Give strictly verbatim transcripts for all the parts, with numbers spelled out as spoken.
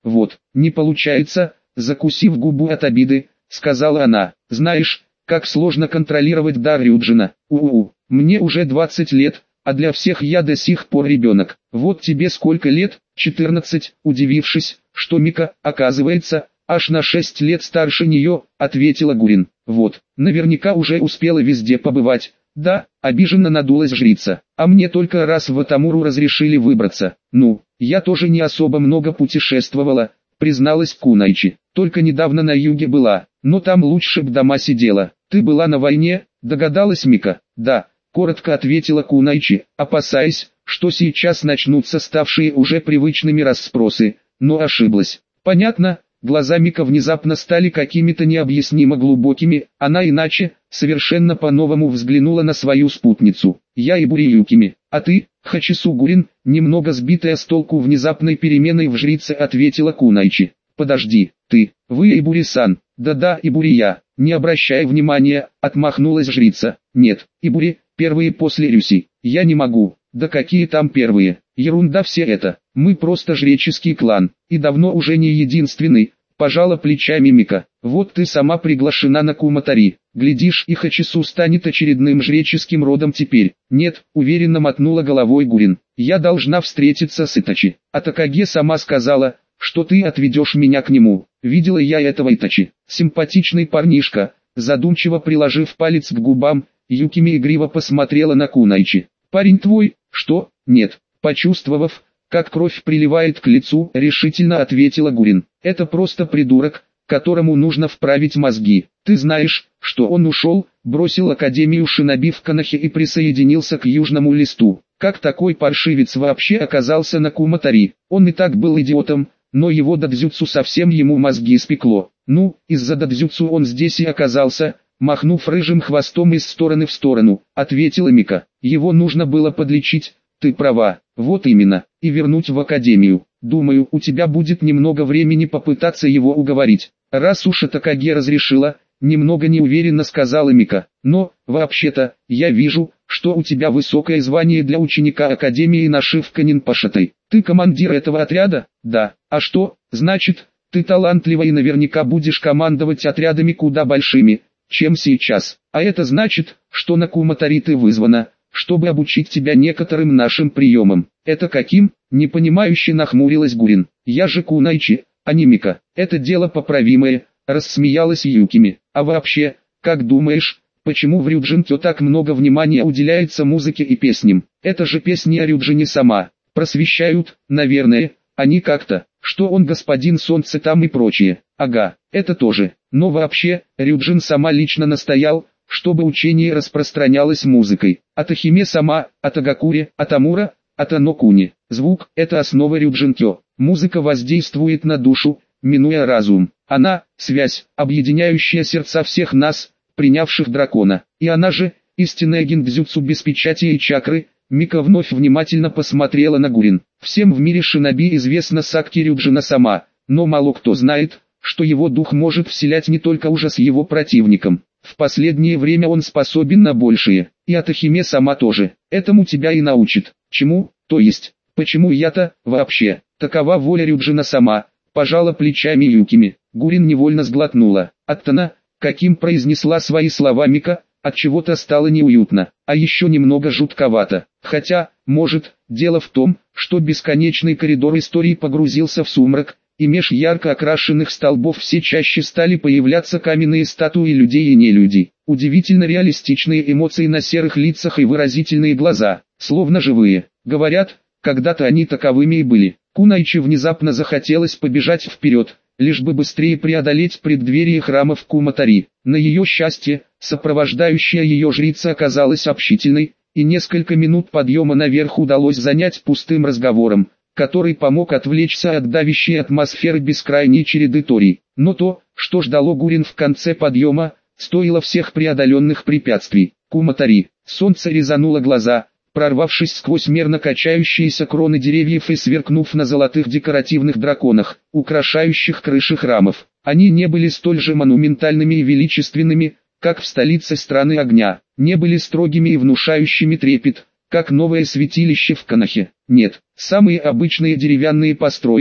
Вот, не получается, закусив губу от обиды, сказала она. Знаешь, как сложно контролировать дар Рюджина. У-у-у, мне уже двадцать лет, а для всех я до сих пор ребенок. Вот тебе сколько лет? четырнадцать, удивившись, что Мика, оказывается, аж на шесть лет старше нее, ответила Гурин. Вот, наверняка уже успела везде побывать. Да, обиженно надулась жрица. А мне только раз в Атамуру разрешили выбраться. Ну, я тоже не особо много путешествовала, призналась Кунайчи. Только недавно на юге была, но там лучше б дома сидела. Ты была на войне, догадалась Мика? Да, коротко ответила Кунайчи, опасаясь, что сейчас начнутся ставшие уже привычными расспросы, но ошиблась. Понятно. Глаза Мика внезапно стали какими-то необъяснимо глубокими, она иначе, совершенно по-новому взглянула на свою спутницу. Я и Буриюкими, а ты, Хачису Гурин, немного сбитая с толку внезапной переменой в жрице, ответила Кунайчи. Подожди, ты, вы и Бури-сан, да-да и Бурия, не обращай внимания, отмахнулась жрица. Нет, и Бури, первые после Рюси, я не могу. Да какие там первые, ерунда все это, мы просто жреческий клан, и давно уже не единственный, пожала плечами Мика. Вот ты сама приглашена на Куматари, глядишь и Хачису станет очередным жреческим родом теперь. Нет, уверенно мотнула головой Гурин, я должна встретиться с Итачи, а Такаге сама сказала, что ты отведешь меня к нему. Видела я этого Итачи, симпатичный парнишка, задумчиво приложив палец к губам, Юкими игриво посмотрела на Кунайчи. Парень твой? Что? Нет. Почувствовав, как кровь приливает к лицу, решительно ответила Гурин. Это просто придурок, которому нужно вправить мозги. Ты знаешь, что он ушел, бросил Академию Шиноби в Канахе и присоединился к Южному Листу. Как такой паршивец вообще оказался на Куматари? Он и так был идиотом, но его дадзюцу совсем ему мозги спекло. Ну, из-за дадзюцу он здесь и оказался, махнув рыжим хвостом из стороны в сторону, ответила Мика. Его нужно было подлечить, ты права, вот именно, и вернуть в Академию. Думаю, у тебя будет немного времени попытаться его уговорить. Раз уж Такаге разрешила, немного неуверенно сказала Мика. Но, вообще-то, я вижу, что у тебя высокое звание для ученика Академии нашивка Нинпашатой. Ты командир этого отряда? Да. А что, значит, ты талантлива и наверняка будешь командовать отрядами куда большими, чем сейчас. А это значит, что на Куматари ты вызвана, чтобы обучить тебя некоторым нашим приемам. Это каким? Непонимающе нахмурилась Гурин. Я же Кунайчи, а не Мика. Это дело поправимое, рассмеялась Юкими. А вообще, как думаешь, почему в Рюджинкё так много внимания уделяется музыке и песням? Это же песни о Рюджине сама. Просвещают, наверное, они как-то, что он господин солнце там и прочее. Ага, это тоже. Но вообще, Рюджин сама лично настоял, чтобы учение распространялось музыкой. От Ахиме сама, от Агакури, от Амура, от Анокуни. Звук – это основа Рюджинкё. Музыка воздействует на душу, минуя разум. Она – связь, объединяющая сердца всех нас, принявших дракона. И она же – истинная гиндзюцу без печати и чакры. Мика вновь внимательно посмотрела на Гурин. Всем в мире шиноби известна Сакти Рюджина сама, но мало кто знает, что его дух может вселять не только ужас его противникам. В последнее время он способен на большее, и Атахиме сама тоже. Этому тебя и научит. Чему? То есть, почему я-то, вообще? Такова воля Рюджина сама, пожала плечами Юкими. Гурин невольно сглотнула. Оттона, каким произнесла свои слова Мика, от чего-то стало неуютно, а еще немного жутковато. Хотя, может, дело в том, что бесконечный коридор истории погрузился в сумрак, и меж ярко окрашенных столбов все чаще стали появляться каменные статуи людей и нелюдей. Удивительно реалистичные эмоции на серых лицах и выразительные глаза, словно живые. Говорят, когда-то они таковыми и были. Кунайчи внезапно захотелось побежать вперед, лишь бы быстрее преодолеть преддверие храмов Куматари. На ее счастье, сопровождающая ее жрица оказалась общительной, и несколько минут подъема наверх удалось занять пустым разговором, который помог отвлечься от давящей атмосферы бескрайней череды торий. Но то, что ждало Гурин в конце подъема, стоило всех преодоленных препятствий. Куматари. Солнце резануло глаза, прорвавшись сквозь мерно качающиеся кроны деревьев и сверкнув на золотых декоративных драконах, украшающих крыши храмов. Они не были столь же монументальными и величественными, как в столице страны огня, не были строгими и внушающими трепет, как новое святилище в Канахе. Нет, самые обычные деревянные постройки,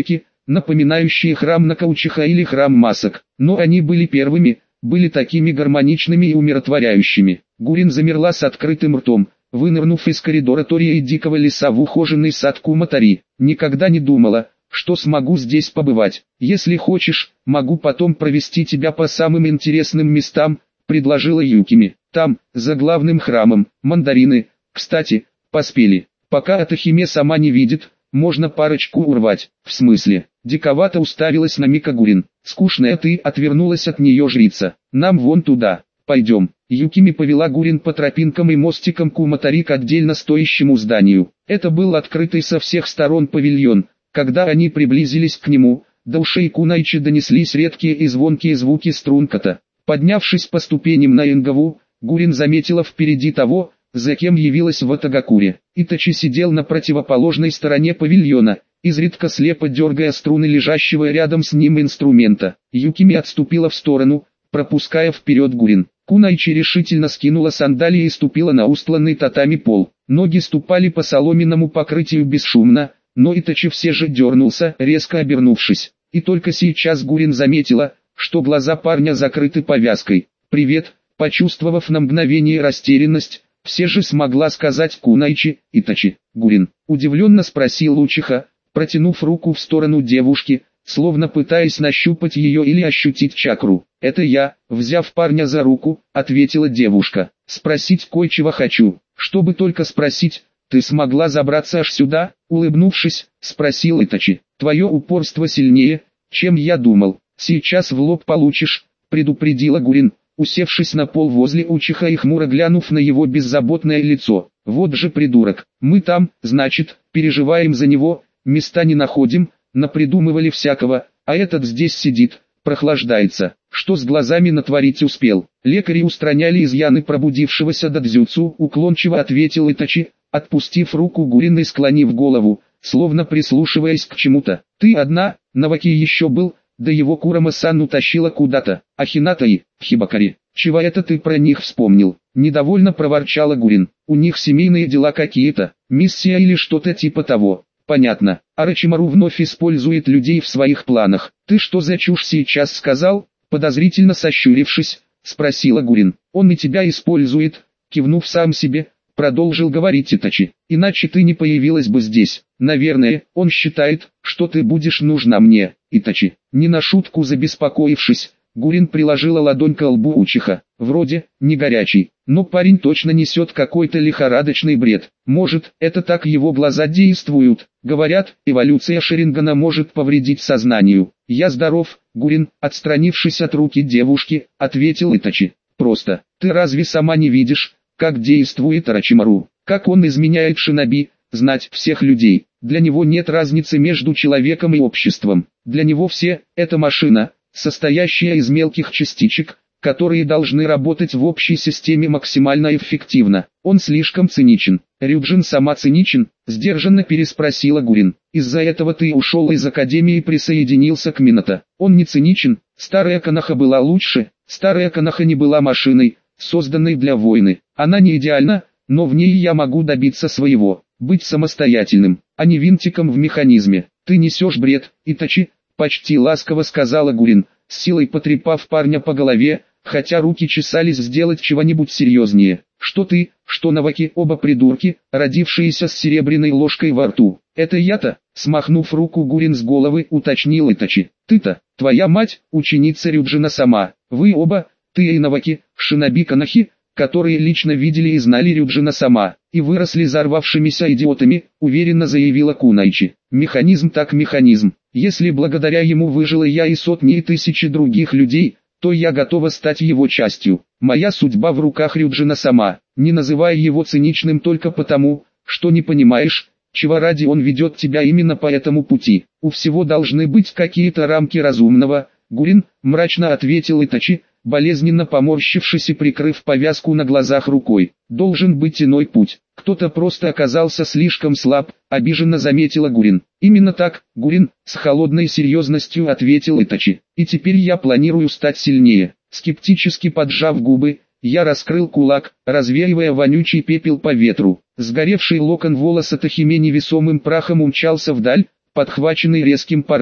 напоминающие храм Накаучиха или храм масок. Но они были первыми, были такими гармоничными и умиротворяющими. Гурин замерла с открытым ртом, вынырнув из коридора Тория и дикого леса в ухоженный сад Куматари. Никогда не думала, что смогу здесь побывать. Если хочешь, могу потом провести тебя по самым интересным местам, предложила Юкими. Там, за главным храмом, мандарины, кстати, поспели. Пока Атахиме сама не видит, можно парочку урвать. В смысле? Диковато уставилась на Мика Гурин. Скучная ты, отвернулась от нее жрица. Нам вон туда. Пойдем. Юкими повела Гурин по тропинкам и мостикам Куматари к отдельно стоящему зданию. Это был открытый со всех сторон павильон. Когда они приблизились к нему, до ушей Кунайчи донеслись редкие и звонкие звуки стрункота. Поднявшись по ступеням на Энгаву, Гурин заметила впереди того, за кем явилась Ватагакури. Итачи сидел на противоположной стороне павильона, изредка слепо дергая струны лежащего рядом с ним инструмента. Юкими отступила в сторону, пропуская вперед Гурин. Кунайчи решительно скинула сандалии и ступила на устланный татами пол. Ноги ступали по соломенному покрытию бесшумно, но Итачи все же дернулся, резко обернувшись. И только сейчас Гурин заметила, что глаза парня закрыты повязкой. «Привет», почувствовав на мгновение растерянность, все же смогла сказать Кунайчи. «Итачи, Гурин?» удивленно спросил Учиха, протянув руку в сторону девушки, словно пытаясь нащупать ее или ощутить чакру. «Это я», взяв парня за руку, ответила девушка. «Спросить кое-чего хочу». «Чтобы только спросить, ты смогла забраться аж сюда?» улыбнувшись, спросил Итачи. «Твое упорство сильнее, чем я думал. Сейчас в лоб получишь», предупредила Гурин, усевшись на пол возле Учиха и хмуро глянув на его беззаботное лицо. «Вот же придурок, мы там, значит, переживаем за него, места не находим, напридумывали всякого, а этот здесь сидит, прохлаждается. Что с глазами натворить успел?» «Лекари устраняли изъяны пробудившегося дадзюцу», уклончиво ответил Итачи, отпустив руку Гурин и склонив голову, словно прислушиваясь к чему-то. «Ты одна?» Наваки еще был, да его Курама-сан утащила куда-то. «А Хината и Хибакари, чего это ты про них вспомнил?» Недовольно проворчала Гурин. «У них семейные дела какие-то, миссия или что-то типа того». «Понятно. Орочимару вновь использует людей в своих планах. Ты что за чушь сейчас сказал?» Подозрительно сощурившись, спросила Гурин. «Он и тебя использует», кивнув сам себе, продолжил говорить Итачи. «Иначе ты не появилась бы здесь. Наверное, он считает, что ты будешь нужна мне». Итачи, не на шутку забеспокоившись, Гурин приложила ладонь к лбу Учиха. «Вроде, не горячий, но парень точно несет какой-то лихорадочный бред. Может, это так его глаза действуют. Говорят, эволюция Шарингана может повредить сознанию». «Я здоров, Гурин», отстранившись от руки девушки, ответил Итачи. «Просто, ты разве сама не видишь, как действует Орочимару? Как он изменяет шиноби, знать всех людей? Для него нет разницы между человеком и обществом. Для него все – это машина, состоящая из мелких частичек, которые должны работать в общей системе максимально эффективно. Он слишком циничен». «Рюджин сама циничен?» – сдержанно переспросила Гурин. «Из-за этого ты ушел из академии и присоединился к Минато». «Он не циничен, старая Коноха была лучше, старая Коноха не была машиной, созданной для войны. Она не идеальна, но в ней я могу добиться своего, быть самостоятельным, а не винтиком в механизме». «Ты несешь бред, Итачи», почти ласково сказала Гурин, с силой потрепав парня по голове, хотя руки чесались сделать чего-нибудь серьезнее. «Что ты, что Наваки, оба придурки, родившиеся с серебряной ложкой во рту. Это я-то?» Смахнув руку Гурин с головы, уточнил Итачи. «Ты-то, твоя мать, ученица Рюджина сама. Вы оба, ты и Наваки, шиноби Конохи, которые лично видели и знали Рюджина сама, и выросли взорвавшимися идиотами», уверенно заявила Кунайчи. «Механизм так механизм. Если благодаря ему выжило я и сотни и тысячи других людей, то я готова стать его частью. Моя судьба в руках Рюджина сама. Не называй его циничным только потому, что не понимаешь, чего ради он ведет тебя именно по этому пути. У всего должны быть какие-то рамки разумного». «Гурин», мрачно ответил Итачи, болезненно поморщившись и прикрыв повязку на глазах рукой. «Должен быть иной путь. Кто-то просто оказался слишком слаб», обиженно заметила Гурин. «Именно так, Гурин», с холодной серьезностью ответил Итачи. «И теперь я планирую стать сильнее». Скептически поджав губы, я раскрыл кулак, развеивая вонючий пепел по ветру. Сгоревший локон волоса Тахиме невесомым прахом умчался вдаль, подхваченный резким порывом.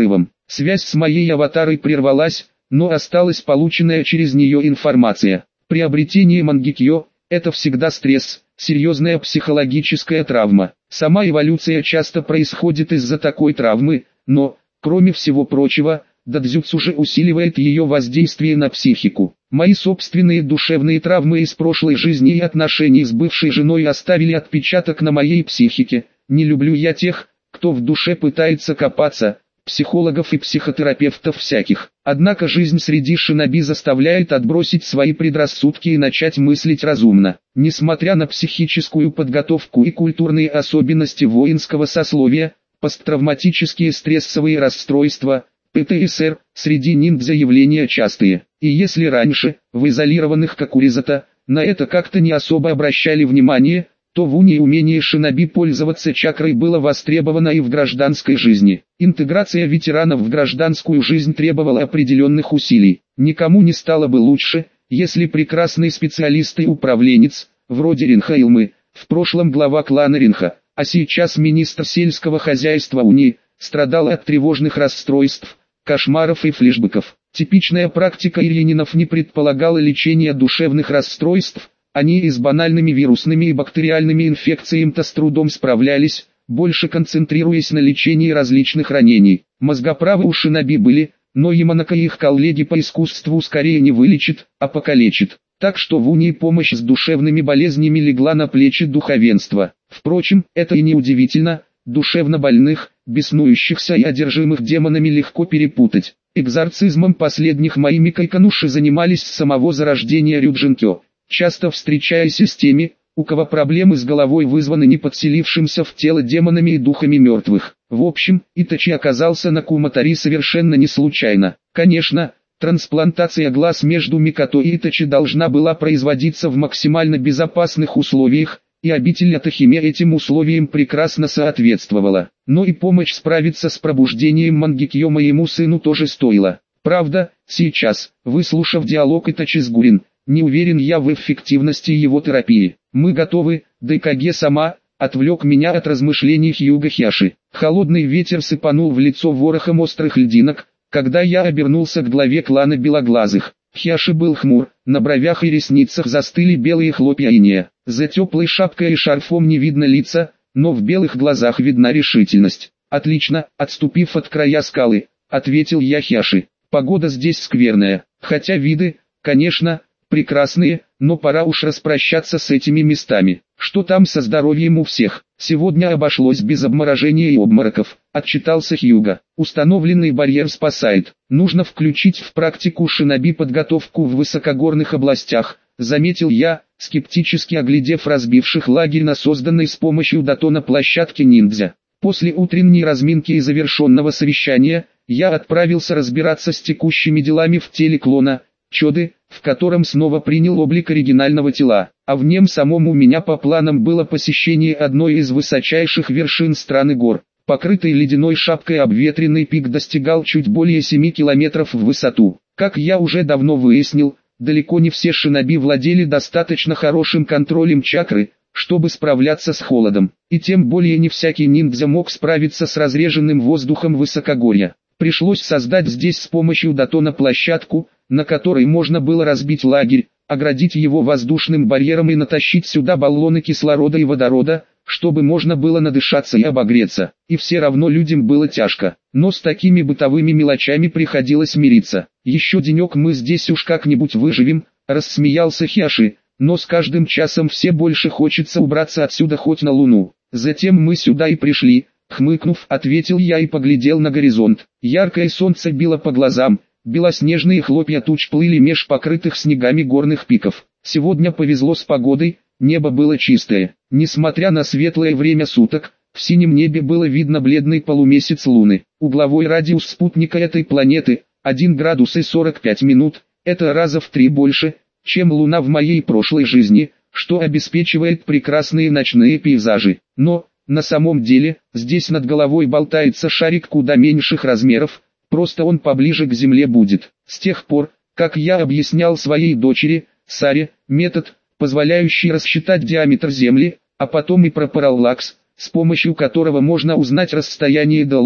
Связь с моей аватарой прервалась, но осталась полученная через нее информация. Приобретение Мангекё – это всегда стресс, серьезная психологическая травма. Сама эволюция часто происходит из-за такой травмы, но, кроме всего прочего, дадзюцу же усиливает ее воздействие на психику. Мои собственные душевные травмы из прошлой жизни и отношений с бывшей женой оставили отпечаток на моей психике. Не люблю я тех, кто в душе пытается копаться, психологов и психотерапевтов всяких. Однако жизнь среди шиноби заставляет отбросить свои предрассудки и начать мыслить разумно. Несмотря на психическую подготовку и культурные особенности воинского сословия, посттравматические стрессовые расстройства, пэ тэ эс эр, среди ниндзя явления частые. И если раньше, в изолированных Какуризата, на это как-то не особо обращали внимание, то в уни умение шиноби пользоваться чакрой было востребовано и в гражданской жизни. Интеграция ветеранов в гражданскую жизнь требовала определенных усилий. Никому не стало бы лучше, если прекрасный специалист и управленец, вроде Ринха Илмы, в прошлом глава клана Ринха, а сейчас министр сельского хозяйства уни, страдал от тревожных расстройств, кошмаров и флешбеков. Типичная практика ирьянинов не предполагала лечения душевных расстройств, они и с банальными вирусными и бактериальными инфекциями-то с трудом справлялись, больше концентрируясь на лечении различных ранений. Мозгоправы у шиноби были, но Яманака и их коллеги по искусству скорее не вылечит, а покалечит. Так что в унии помощь с душевными болезнями легла на плечи духовенства. Впрочем, это и не удивительно, душевно больных, беснующихся и одержимых демонами легко перепутать. Экзорцизмом последних моими кайкануши занимались с самого зарождения Рюджинкё, часто встречаясь с теми, у кого проблемы с головой вызваны не подселившимся в тело демонами и духами мертвых. В общем, Итачи оказался на Куматари совершенно не случайно. Конечно, трансплантация глаз между Микото и Итачи должна была производиться в максимально безопасных условиях, и обитель Атахиме этим условиям прекрасно соответствовала. Но и помощь справиться с пробуждением Мангекё моему сыну тоже стоила. Правда, сейчас, выслушав диалог Итачи с Гурин, не уверен я в эффективности его терапии. Мы готовы, Дайкаге-сама, отвлек меня от размышлений Хьюго Хяши. Холодный ветер сыпанул в лицо ворохом острых льдинок, когда я обернулся к главе клана Белоглазых. Хяши был хмур, на бровях и ресницах застыли белые хлопья инея. За теплой шапкой и шарфом не видно лица, но в белых глазах видна решительность. «Отлично», отступив от края скалы, ответил я Хяши. «Погода здесь скверная, хотя виды, конечно, прекрасные, но пора уж распрощаться с этими местами. Что там со здоровьем у всех? Сегодня обошлось без обморожения и обмороков», отчитался Хьюго. «Установленный барьер спасает. Нужно включить в практику шиноби подготовку в высокогорных областях», заметил я, скептически оглядев разбивших лагерь на созданной с помощью датона площадке ниндзя. После утренней разминки и завершенного совещания, я отправился разбираться с текущими делами в теле клона Чоды, в котором снова принял облик оригинального тела, а в нем самом у меня по планам было посещение одной из высочайших вершин страны гор. Покрытый ледяной шапкой обветренный пик достигал чуть более семи километров в высоту. Как я уже давно выяснил, далеко не все шиноби владели достаточно хорошим контролем чакры, чтобы справляться с холодом, и тем более не всякий ниндзя мог справиться с разреженным воздухом высокогорья. Пришлось создать здесь с помощью датона площадку, на которой можно было разбить лагерь, оградить его воздушным барьером и натащить сюда баллоны кислорода и водорода, чтобы можно было надышаться и обогреться. И все равно людям было тяжко, но с такими бытовыми мелочами приходилось мириться. «Еще денек мы здесь уж как-нибудь выживем», рассмеялся Хяши, «но с каждым часом все больше хочется убраться отсюда хоть на Луну. Затем мы сюда и пришли», хмыкнув, ответил я и поглядел на горизонт. Яркое солнце било по глазам, белоснежные хлопья туч плыли меж покрытых снегами горных пиков. Сегодня повезло с погодой, небо было чистое. Несмотря на светлое время суток, в синем небе было видно бледный полумесяц Луны. Угловой радиус спутника этой планеты – один градус и сорок пять минут, это раза в три больше, чем Луна в моей прошлой жизни, что обеспечивает прекрасные ночные пейзажи. Но, на самом деле, здесь над головой болтается шарик куда меньших размеров, просто он поближе к Земле будет. С тех пор, как я объяснял своей дочери, Саре, метод, позволяющий рассчитать диаметр Земли, а потом и про параллакс, с помощью которого можно узнать расстояние до Луны,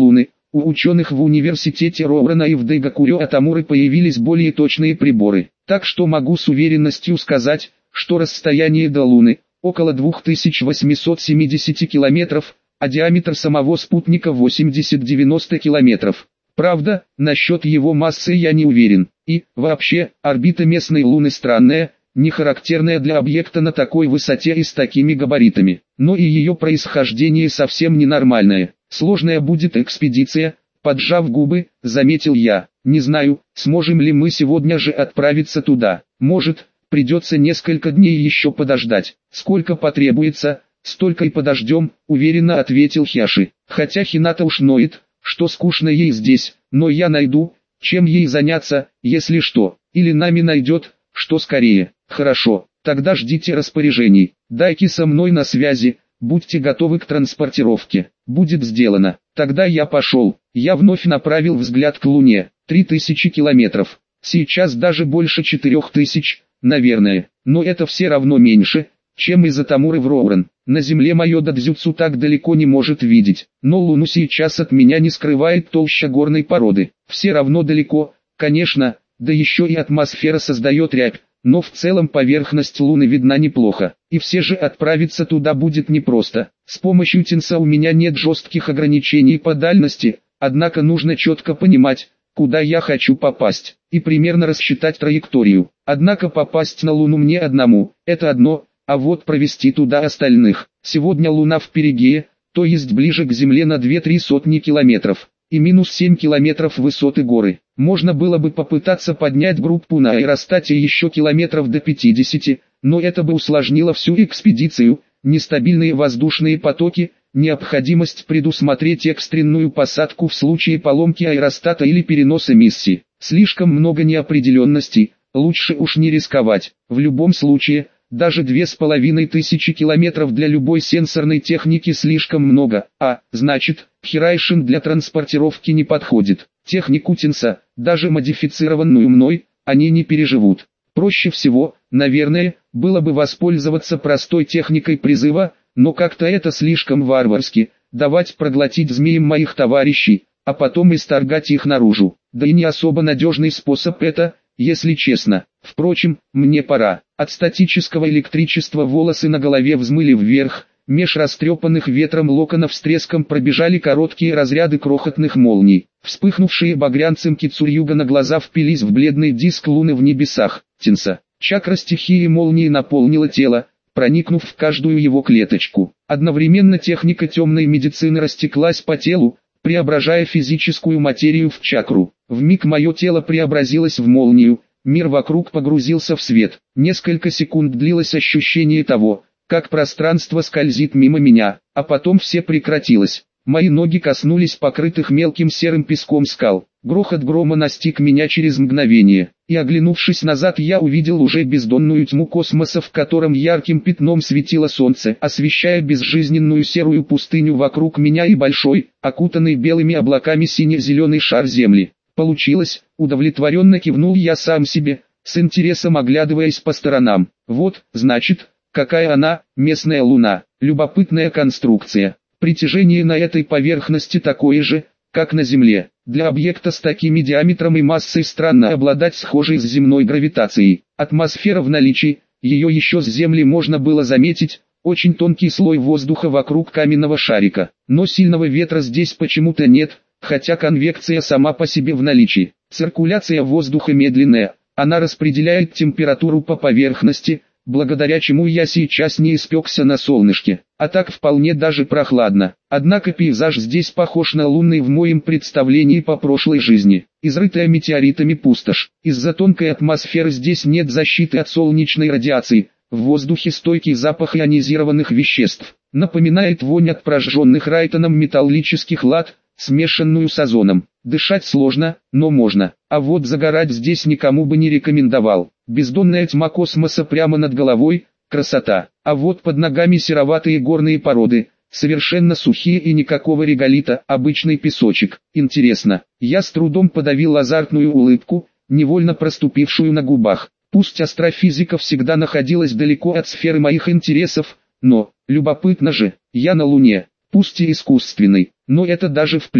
У ученых в университете Роврана и в Дайгакурё-Атамуры появились более точные приборы, так что могу с уверенностью сказать, что расстояние до Луны около две тысячи восемьсот семьдесят километров, а диаметр самого спутника восемьдесят-девяносто километров. Правда, насчет его массы я не уверен. И, вообще, орбита местной Луны странная, не характерная для объекта на такой высоте и с такими габаритами. Но и ее происхождение совсем ненормальное. Сложная будет экспедиция, поджав губы, заметил я. Не знаю, сможем ли мы сегодня же отправиться туда. Может, придется несколько дней еще подождать. Сколько потребуется, столько и подождем, уверенно ответил Хяши. Хотя Хината уж ноет, что скучно ей здесь, но я найду, чем ей заняться, если что. Или нами найдет, что скорее. Хорошо, тогда ждите распоряжений. Дайки со мной на связи, будьте готовы к транспортировке. Будет сделано. Тогда я пошел. Я вновь направил взгляд к Луне. Три тысячи километров. Сейчас даже больше четырех тысяч, наверное. Но это все равно меньше, чем из Атамуры в Ровран. На Земле мое додзюцу так далеко не может видеть. Но Луну сейчас от меня не скрывает толща горной породы. Все равно далеко, конечно, да еще и атмосфера создает рябь. Но в целом поверхность Луны видна неплохо, и все же отправиться туда будет непросто. С помощью Тинса у меня нет жестких ограничений по дальности, однако нужно четко понимать, куда я хочу попасть, и примерно рассчитать траекторию. Однако попасть на Луну мне одному, это одно, а вот провести туда остальных. Сегодня Луна в перигее, то есть ближе к Земле на две-три сотни километров, и минус семь километров высоты горы. Можно было бы попытаться поднять группу на аэростате еще километров до пятидесяти, но это бы усложнило всю экспедицию, нестабильные воздушные потоки, необходимость предусмотреть экстренную посадку в случае поломки аэростата или переноса миссии. Слишком много неопределенностей, лучше уж не рисковать. В любом случае, даже две с половиной тысячи километров для любой сенсорной техники слишком много, а, значит, Хирайшин для транспортировки не подходит. Технику Тинса, даже модифицированную мной, они не переживут. Проще всего, наверное, было бы воспользоваться простой техникой призыва, но как-то это слишком варварски, давать проглотить змеям моих товарищей, а потом исторгать их наружу. Да и не особо надежный способ это, если честно. Впрочем, мне пора. От статического электричества волосы на голове взмыли вверх, меж растрепанных ветром локонов с треском пробежали короткие разряды крохотных молний. Вспыхнувшие багрянцем кицурьюга на глаза впились в бледный диск Луны в небесах. Тинса. Чакра стихии молнии наполнила тело, проникнув в каждую его клеточку. Одновременно техника темной медицины растеклась по телу, преображая физическую материю в чакру. Вмиг мое тело преобразилось в молнию, мир вокруг погрузился в свет. Несколько секунд длилось ощущение того, как пространство скользит мимо меня, а потом все прекратилось. Мои ноги коснулись покрытых мелким серым песком скал. Грохот грома настиг меня через мгновение, и оглянувшись назад я увидел уже бездонную тьму космоса, в котором ярким пятном светило солнце, освещая безжизненную серую пустыню вокруг меня и большой, окутанный белыми облаками сине-зеленый шар Земли. Получилось, удовлетворенно кивнул я сам себе, с интересом оглядываясь по сторонам. Вот, значит, какая она, местная Луна, любопытная конструкция. Притяжение на этой поверхности такое же, как на Земле. Для объекта с такими диаметром и массой странно обладать схожей с земной гравитацией. Атмосфера в наличии, ее еще с Земли можно было заметить, очень тонкий слой воздуха вокруг каменного шарика. Но сильного ветра здесь почему-то нет, хотя конвекция сама по себе в наличии. Циркуляция воздуха медленная, она распределяет температуру по поверхности, благодаря чему я сейчас не испекся на солнышке, а так вполне даже прохладно. Однако пейзаж здесь похож на лунный в моем представлении по прошлой жизни. Изрытая метеоритами пустошь. Из-за тонкой атмосферы здесь нет защиты от солнечной радиации, в воздухе стойкий запах ионизированных веществ. Напоминает вонь от прожженных райтоном металлических лад, смешанную с озоном. Дышать сложно, но можно. А вот загорать здесь никому бы не рекомендовал. Бездонная тьма космоса прямо над головой, красота. А вот под ногами сероватые горные породы, совершенно сухие и никакого реголита, обычный песочек. Интересно. Я с трудом подавил азартную улыбку, невольно проступившую на губах. Пусть астрофизика всегда находилась далеко от сферы моих интересов, но, любопытно же, я на Луне, пусть и искусственный, но это даже в плюс.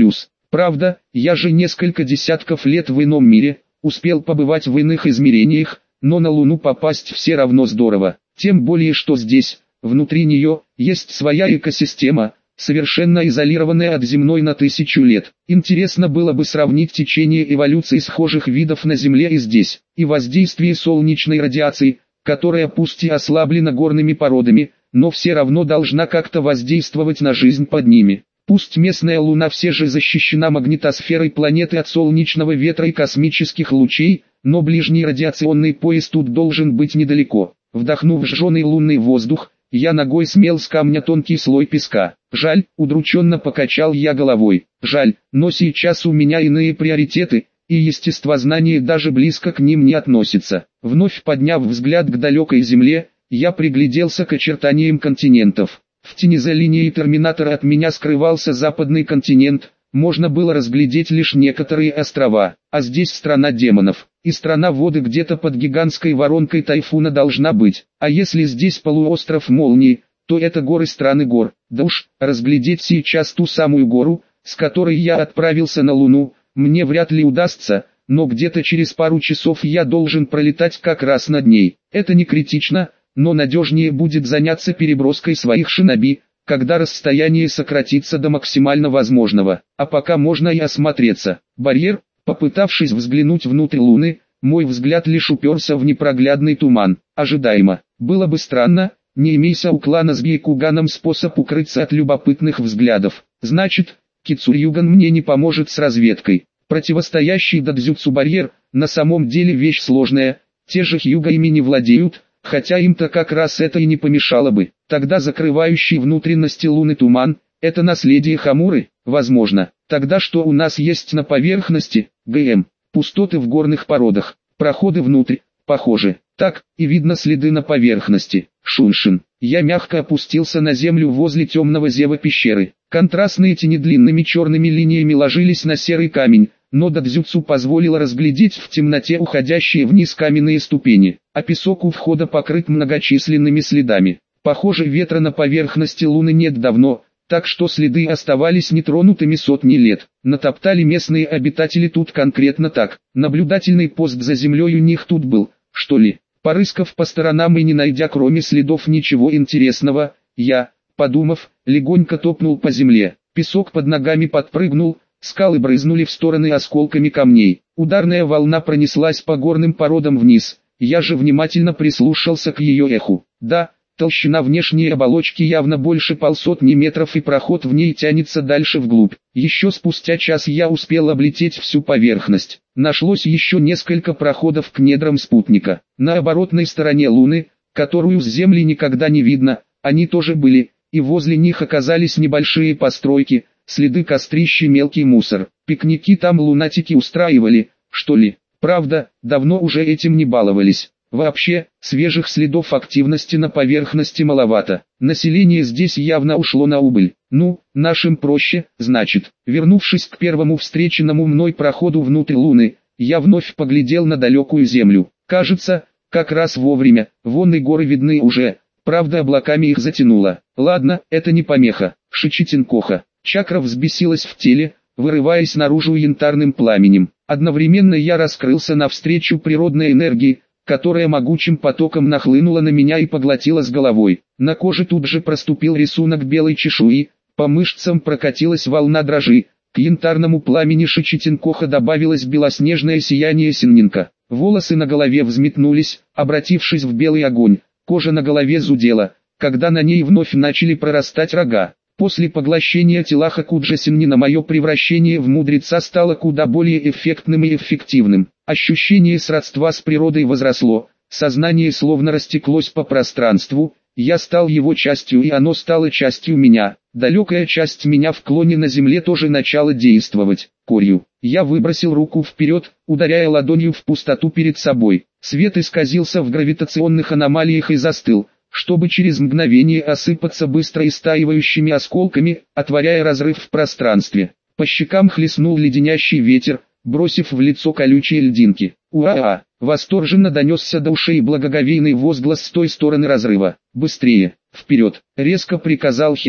Правда, я же несколько десятков лет в ином мире, успел побывать в иных измерениях, но на Луну попасть все равно здорово. Тем более что здесь, внутри нее, есть своя экосистема, совершенно изолированная от земной на тысячу лет. Интересно было бы сравнить течение эволюции схожих видов на Земле и здесь, и воздействие солнечной радиации, которая пусть и ослаблена горными породами, но все равно должна как-то воздействовать на жизнь под ними. Пусть местная Луна все же защищена магнитосферой планеты от солнечного ветра и космических лучей, но ближний радиационный пояс тут должен быть недалеко. Вдохнув жженый лунный воздух, я ногой смел с камня тонкий слой песка. Жаль, удрученно покачал я головой. Жаль, но сейчас у меня иные приоритеты, и естествознание даже близко к ним не относится. Вновь подняв взгляд к далекой земле, я пригляделся к очертаниям континентов. В тени за линией терминатора от меня скрывался западный континент, можно было разглядеть лишь некоторые острова, а здесь страна демонов, и страна воды где-то под гигантской воронкой тайфуна должна быть, а если здесь полуостров молнии, то это горы страны гор, да уж, разглядеть сейчас ту самую гору, с которой я отправился на Луну, мне вряд ли удастся, но где-то через пару часов я должен пролетать как раз над ней, это не критично, но надежнее будет заняться переброской своих шиноби, когда расстояние сократится до максимально возможного, а пока можно и осмотреться. Барьер, попытавшись взглянуть внутрь Луны, мой взгляд лишь уперся в непроглядный туман. Ожидаемо. Было бы странно, не имейся у клана с Бейкуганом способ укрыться от любопытных взглядов. Значит, Кицурюган мне не поможет с разведкой. Противостоящий Дадзюцу барьер, на самом деле вещь сложная, те же Хьюга ими не владеют, хотя им-то как раз это и не помешало бы. Тогда закрывающий внутренности Луны туман, это наследие Хамуры, возможно. Тогда что у нас есть на поверхности? ГМ. Пустоты в горных породах. Проходы внутрь, похоже. Так, и видно следы на поверхности. Шуншин. Я мягко опустился на землю возле темного зева пещеры. Контрастные тени длинными черными линиями ложились на серый камень, но Дадзюцу позволило разглядеть в темноте уходящие вниз каменные ступени, а песок у входа покрыт многочисленными следами. Похоже, ветра на поверхности Луны нет давно, так что следы оставались нетронутыми сотни лет. Натоптали местные обитатели тут конкретно так. Наблюдательный пост за землей у них тут был, что ли. Порыскав по сторонам и не найдя кроме следов ничего интересного, я, подумав, легонько топнул по земле. Песок под ногами подпрыгнул, скалы брызнули в стороны осколками камней. Ударная волна пронеслась по горным породам вниз. Я же внимательно прислушался к ее эху. Да, толщина внешней оболочки явно больше полсотни метров и проход в ней тянется дальше вглубь. Еще спустя час я успел облететь всю поверхность. Нашлось еще несколько проходов к недрам спутника. На оборотной стороне Луны, которую с Земли никогда не видно, они тоже были, и возле них оказались небольшие постройки, следы кострищ и мелкий мусор. Пикники там лунатики устраивали, что ли? Правда, давно уже этим не баловались. Вообще, свежих следов активности на поверхности маловато. Население здесь явно ушло на убыль. Ну, нашим проще, значит. Вернувшись к первому встреченному мной проходу внутрь Луны, я вновь поглядел на далекую Землю. Кажется, как раз вовремя, вон и горы видны уже, правда облаками их затянуло. Ладно, это не помеха. Шичитинкоха. Чакра взбесилась в теле, вырываясь наружу янтарным пламенем. Одновременно я раскрылся навстречу природной энергии, которая могучим потоком нахлынула на меня и поглотила с головой. На коже тут же проступил рисунок белой чешуи, по мышцам прокатилась волна дрожи, к янтарному пламени Шичитинкоха добавилось белоснежное сияние Синнинка. Волосы на голове взметнулись, обратившись в белый огонь, кожа на голове зудела, когда на ней вновь начали прорастать рога. После поглощения тела Хокуджи Синнина мое превращение в мудреца стало куда более эффектным и эффективным. Ощущение сродства с природой возросло, сознание словно растеклось по пространству, я стал его частью и оно стало частью меня. Далекая часть меня в клоне на земле тоже начала действовать. Корью. Я выбросил руку вперед, ударяя ладонью в пустоту перед собой. Свет исказился в гравитационных аномалиях и застыл, чтобы через мгновение осыпаться быстро истаивающими осколками, отворяя разрыв в пространстве. По щекам хлестнул леденящий ветер, бросив в лицо колючие льдинки. «Уа-а!» — восторженно донесся до ушей благоговейный возглас с той стороны разрыва. «Быстрее! Вперед!» — резко приказал Хяши.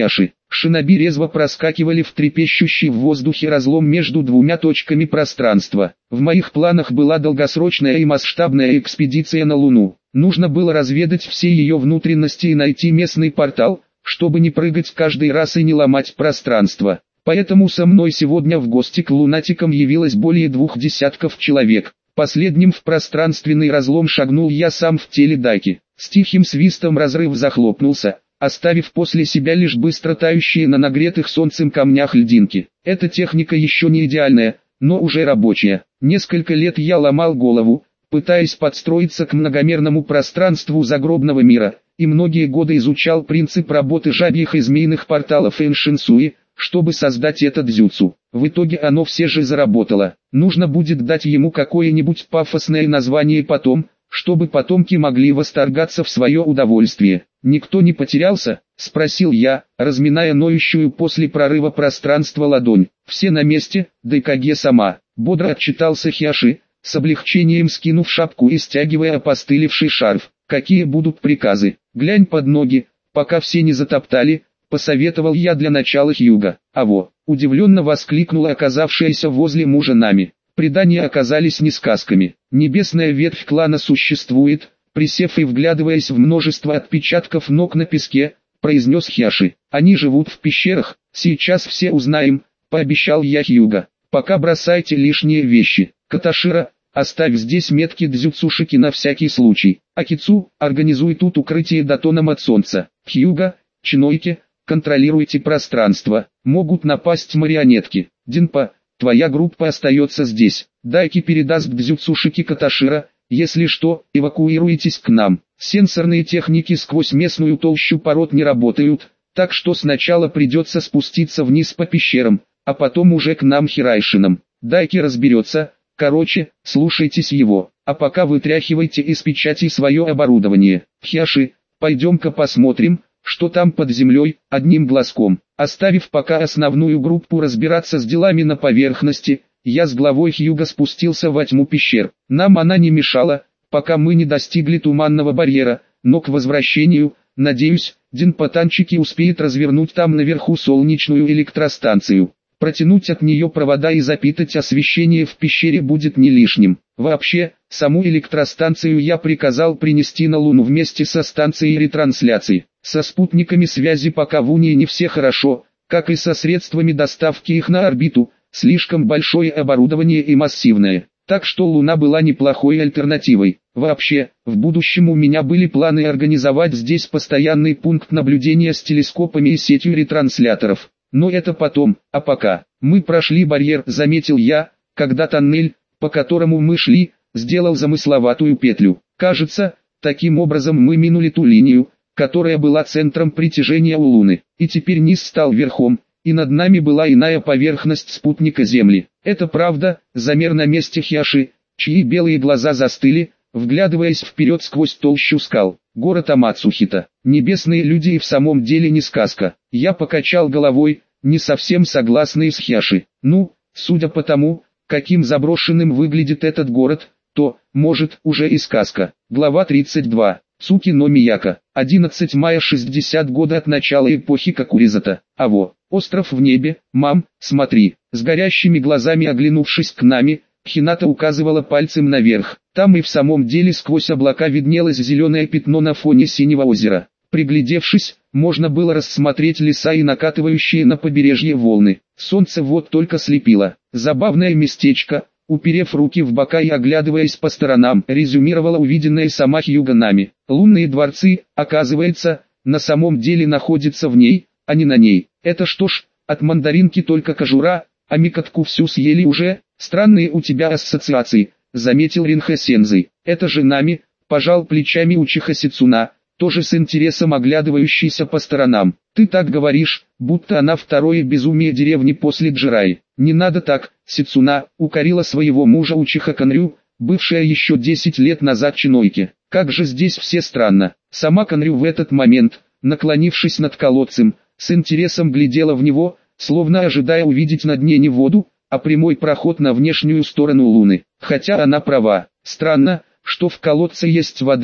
шиноби резво проскакивали в трепещущий в воздухе разлом между двумя точками пространства. В моих планах была долгосрочная и масштабная экспедиция на Луну. Нужно было разведать все ее внутренности и найти местный портал, чтобы не прыгать каждый раз и не ломать пространство. Поэтому со мной сегодня в гости к лунатикам явилось более двух десятков человек. Последним в пространственный разлом шагнул я сам в теле Дайки. С тихим свистом разрыв захлопнулся, оставив после себя лишь быстро тающие на нагретых солнцем камнях льдинки. Эта техника еще не идеальная, но уже рабочая. Несколько лет я ломал голову, пытаясь подстроиться к многомерному пространству загробного мира, и многие годы изучал принцип работы жабьих и змеиных порталов Эншинсуи, чтобы создать это дзюцу. В итоге оно все же заработало. Нужно будет дать ему какое-нибудь пафосное название потом, чтобы потомки могли восторгаться в свое удовольствие. «Никто не потерялся?» – спросил я, разминая ноющую после прорыва пространства ладонь. «Все на месте, Дайкаге сама», – бодро отчитался Хиаши, с облегчением скинув шапку и стягивая опостылевший шарф. «Какие будут приказы? Глянь под ноги, пока все не затоптали», – посоветовал я для начала Хьюга. «Аво!» – удивленно воскликнула оказавшаяся возле мужа Нами. Предания оказались не сказками. Небесная ветвь клана существует, присев и вглядываясь в множество отпечатков ног на песке, произнес Хиаши. Они живут в пещерах, сейчас все узнаем, пообещал я Хьюга. Пока бросайте лишние вещи. Каташира, оставь здесь метки дзюцушики на всякий случай. Акицу, организуй тут укрытие датоном от солнца. Хьюга, Чинойки, контролируйте пространство, могут напасть марионетки. Динпа, твоя группа остается здесь. Дайки передаст дзюцушики Каташира, если что, эвакуируйтесь к нам. Сенсорные техники сквозь местную толщу пород не работают, так что сначала придется спуститься вниз по пещерам, а потом уже к нам Хирайшинам. Дайки разберется, короче, слушайтесь его, а пока вытряхивайте из печати свое оборудование. Хиаши, пойдем-ка посмотрим, что там под землей, одним глазком. Оставив пока основную группу разбираться с делами на поверхности, я с главой Хьюга спустился во тьму пещер. Нам она не мешала, пока мы не достигли туманного барьера, но к возвращению, надеюсь, Динпотанчики успеет развернуть там наверху солнечную электростанцию. Протянуть от нее провода и запитать освещение в пещере будет не лишним. Вообще, саму электростанцию я приказал принести на Луну вместе со станцией ретрансляции. Со спутниками связи пока в Унии не все хорошо, как и со средствами доставки их на орбиту, слишком большое оборудование и массивное. Так что Луна была неплохой альтернативой. Вообще, в будущем у меня были планы организовать здесь постоянный пункт наблюдения с телескопами и сетью ретрансляторов. Но это потом, а пока. Мы прошли барьер, заметил я, когда тоннель, по которому мы шли, сделал замысловатую петлю. Кажется, таким образом мы минули ту линию, которая была центром притяжения у Луны, и теперь низ стал верхом, и над нами была иная поверхность спутника Земли. Это правда, замер на месте Хиаши, чьи белые глаза застыли, вглядываясь вперед сквозь толщу скал. Город Амацухита. Небесные люди и в самом деле не сказка. Я покачал головой, не совсем согласный с Хиаши. Ну, судя по тому, каким заброшенным выглядит этот город, то, может, уже и сказка. Глава тридцать два. Цуки но Мияка. одиннадцатого мая шестидесятого года от начала эпохи Кокуризата. Аво. Остров в небе. Мам, смотри. С горящими глазами оглянувшись к нами, Хината указывала пальцем наверх. Там и в самом деле сквозь облака виднелось зеленое пятно на фоне синего озера. Приглядевшись, можно было рассмотреть леса и накатывающие на побережье волны. Солнце вот только слепило. Забавное местечко, уперев руки в бока и оглядываясь по сторонам, резюмировала увиденное сама Хьюга Нами. Лунные дворцы, оказывается, на самом деле находятся в ней, а не на ней. Это что ж, от мандаринки только кожура, а микотку всю съели уже. Странные у тебя ассоциации, заметил Ринхэ Сензэй. Это же Нами, пожал плечами Учиха Сицуна, тоже с интересом оглядывающийся по сторонам. Ты так говоришь, будто она второе безумие деревни после Джираи. Не надо так, Сицуна, укорила своего мужа Учиха Канрю, бывшая еще десять лет назад Чинойки. Как же здесь все странно. Сама Канрю в этот момент, наклонившись над колодцем, с интересом глядела в него, словно ожидая увидеть на дне не воду, а прямой проход на внешнюю сторону Луны. Хотя она права. Странно, что в колодце есть вода,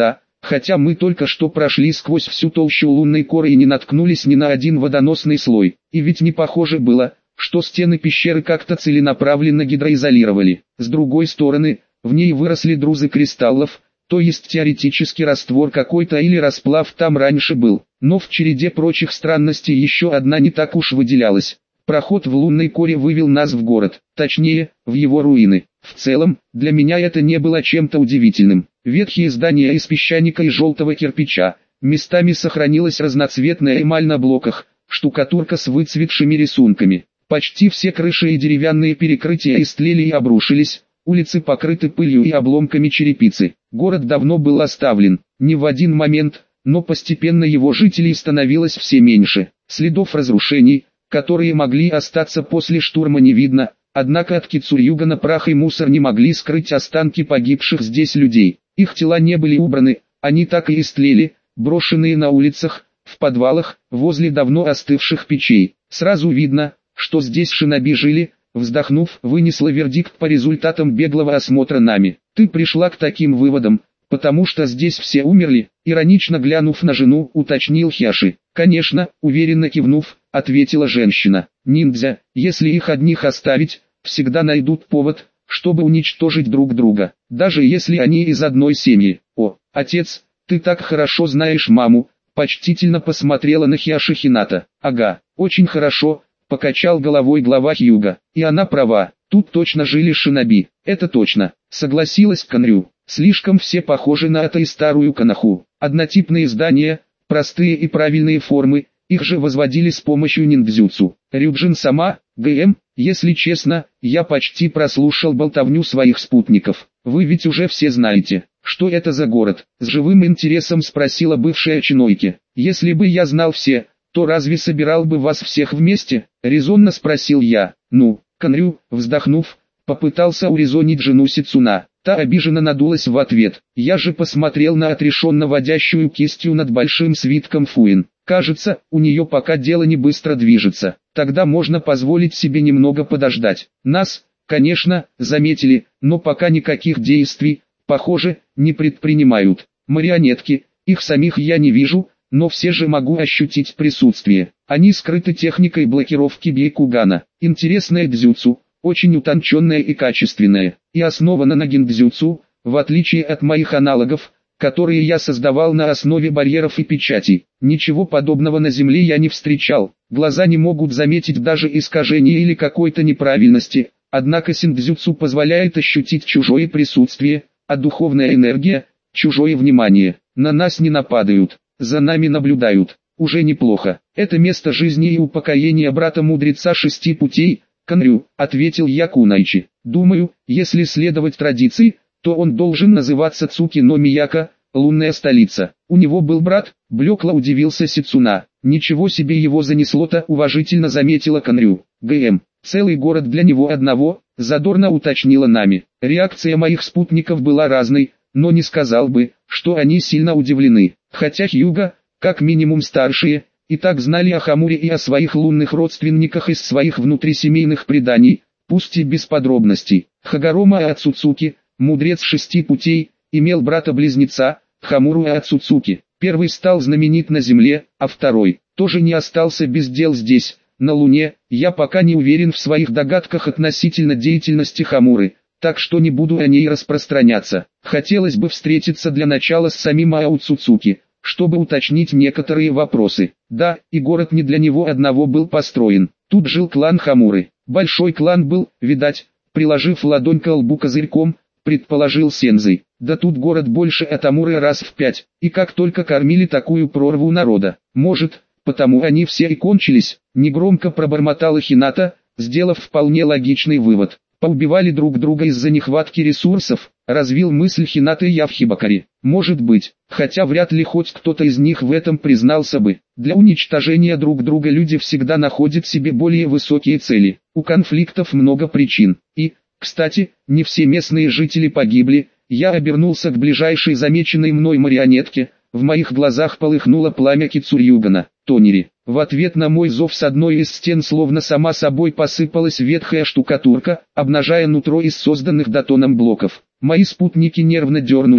хотя мы только что прошли сквозь всю толщу лунной коры и не наткнулись ни на один водоносный слой. И ведь не похоже было, что стены пещеры как-то целенаправленно гидроизолировали. С другой стороны, в ней выросли друзы кристаллов, то есть теоретически раствор какой-то или расплав там раньше был. Но в череде прочих странностей еще одна не так уж выделялась. Проход в лунной коре вывел нас в город, точнее, в его руины. В целом, для меня это не было чем-то удивительным. Ветхие здания из песчаника и желтого кирпича, местами сохранилась разноцветная эмаль на блоках, штукатурка с выцветшими рисунками. Почти все крыши и деревянные перекрытия истлели и обрушились, улицы покрыты пылью и обломками черепицы. Город давно был оставлен, не в один момент, но постепенно его жителей становилось все меньше. Следов разрушений, которые могли остаться после штурма, не видно, однако от Кицурюгана прах и мусор не могли скрыть останки погибших здесь людей. Их тела не были убраны, они так и истлели, брошенные на улицах, в подвалах, возле давно остывших печей. Сразу видно, что здесь шиноби жили. Вздохнув, вынесла вердикт по результатам беглого осмотра нами. Ты пришла к таким выводам, потому что здесь все умерли, иронично глянув на жену, уточнил Хяши. Конечно, уверенно кивнув, ответила женщина. Ниндзя, если их одних оставить, всегда найдут повод, чтобы уничтожить друг друга, даже если они из одной семьи. О, отец, ты так хорошо знаешь маму, почтительно посмотрела на Хяши Хината. Ага, очень хорошо. Покачал головой глава Хьюга. И она права, тут точно жили шиноби. Это точно, согласилась Канрю. Слишком все похожи на это и старую Канаху. Однотипные здания, простые и правильные формы, их же возводили с помощью ниндзюцу. Рюджин сама, ГМ, если честно, я почти прослушал болтовню своих спутников. Вы ведь уже все знаете, что это за город? С живым интересом спросила бывшая чинойки. Если бы я знал все, то разве собирал бы вас всех вместе? Резонно спросил я. Ну, Канрю, вздохнув, попытался урезонить жену Сицуна. Та обиженно надулась в ответ. Я же посмотрел на отрешенно водящую кистью над большим свитком Фуин. Кажется, у нее пока дело не быстро движется. Тогда можно позволить себе немного подождать. Нас, конечно, заметили, но пока никаких действий, похоже, не предпринимают. Марионетки, их самих я не вижу, но все же могу ощутить присутствие. Они скрыты техникой блокировки Бейкугана. Интересное дзюцу, очень утонченное и качественное, и основано на гиндзюцу, в отличие от моих аналогов, которые я создавал на основе барьеров и печатей. Ничего подобного на Земле я не встречал. Глаза не могут заметить даже искажения или какой-то неправильности, однако синдзюцу позволяет ощутить чужое присутствие, а духовная энергия – чужое внимание. На нас не нападают. За нами наблюдают. Уже неплохо. Это место жизни и упокоения брата-мудреца шести путей, Канрю, ответил я Кунайчи. Думаю, если следовать традиции, то он должен называться Цуки но Мияка, лунная столица. У него был брат, блекло удивился Сицуна. Ничего себе его занесло-то, уважительно заметила Канрю. ГМ, целый город для него одного, задорно уточнила нами. Реакция моих спутников была разной, но не сказал бы, что они сильно удивлены. Хотя Хьюга, как минимум старшие, и так знали о Хамуре и о своих лунных родственниках из своих внутрисемейных преданий, пусть и без подробностей. Хагарома Ацуцуки, мудрец шести путей, имел брата-близнеца, Хамуру Ацуцуки. Первый стал знаменит на Земле, а второй тоже не остался без дел здесь, на Луне. Я пока не уверен в своих догадках относительно деятельности Хамуры, так что не буду о ней распространяться. Хотелось бы встретиться для начала с самим Ацуцуки, чтобы уточнить некоторые вопросы. Да, и город не для него одного был построен. Тут жил клан Хамуры. Большой клан был, видать, приложив ладонь к лбу козырьком, предположил Сензей. Да тут город больше от Амуры раз в пять, и как только кормили такую прорву народа. Может, потому они все и кончились, негромко пробормотала Хината, сделав вполне логичный вывод. Поубивали друг друга из-за нехватки ресурсов, развил мысль Хината Явхибакари. Может быть, хотя вряд ли хоть кто-то из них в этом признался бы. Для уничтожения друг друга люди всегда находят себе более высокие цели. У конфликтов много причин. И, кстати, не все местные жители погибли. Я обернулся к ближайшей замеченной мной марионетке. В моих глазах полыхнуло пламя Кицурюгана. Тонери. В ответ на мой зов с одной из стен словно сама собой посыпалась ветхая штукатурка, обнажая нутро из созданных датоном блоков. Мои спутники нервно дернулись,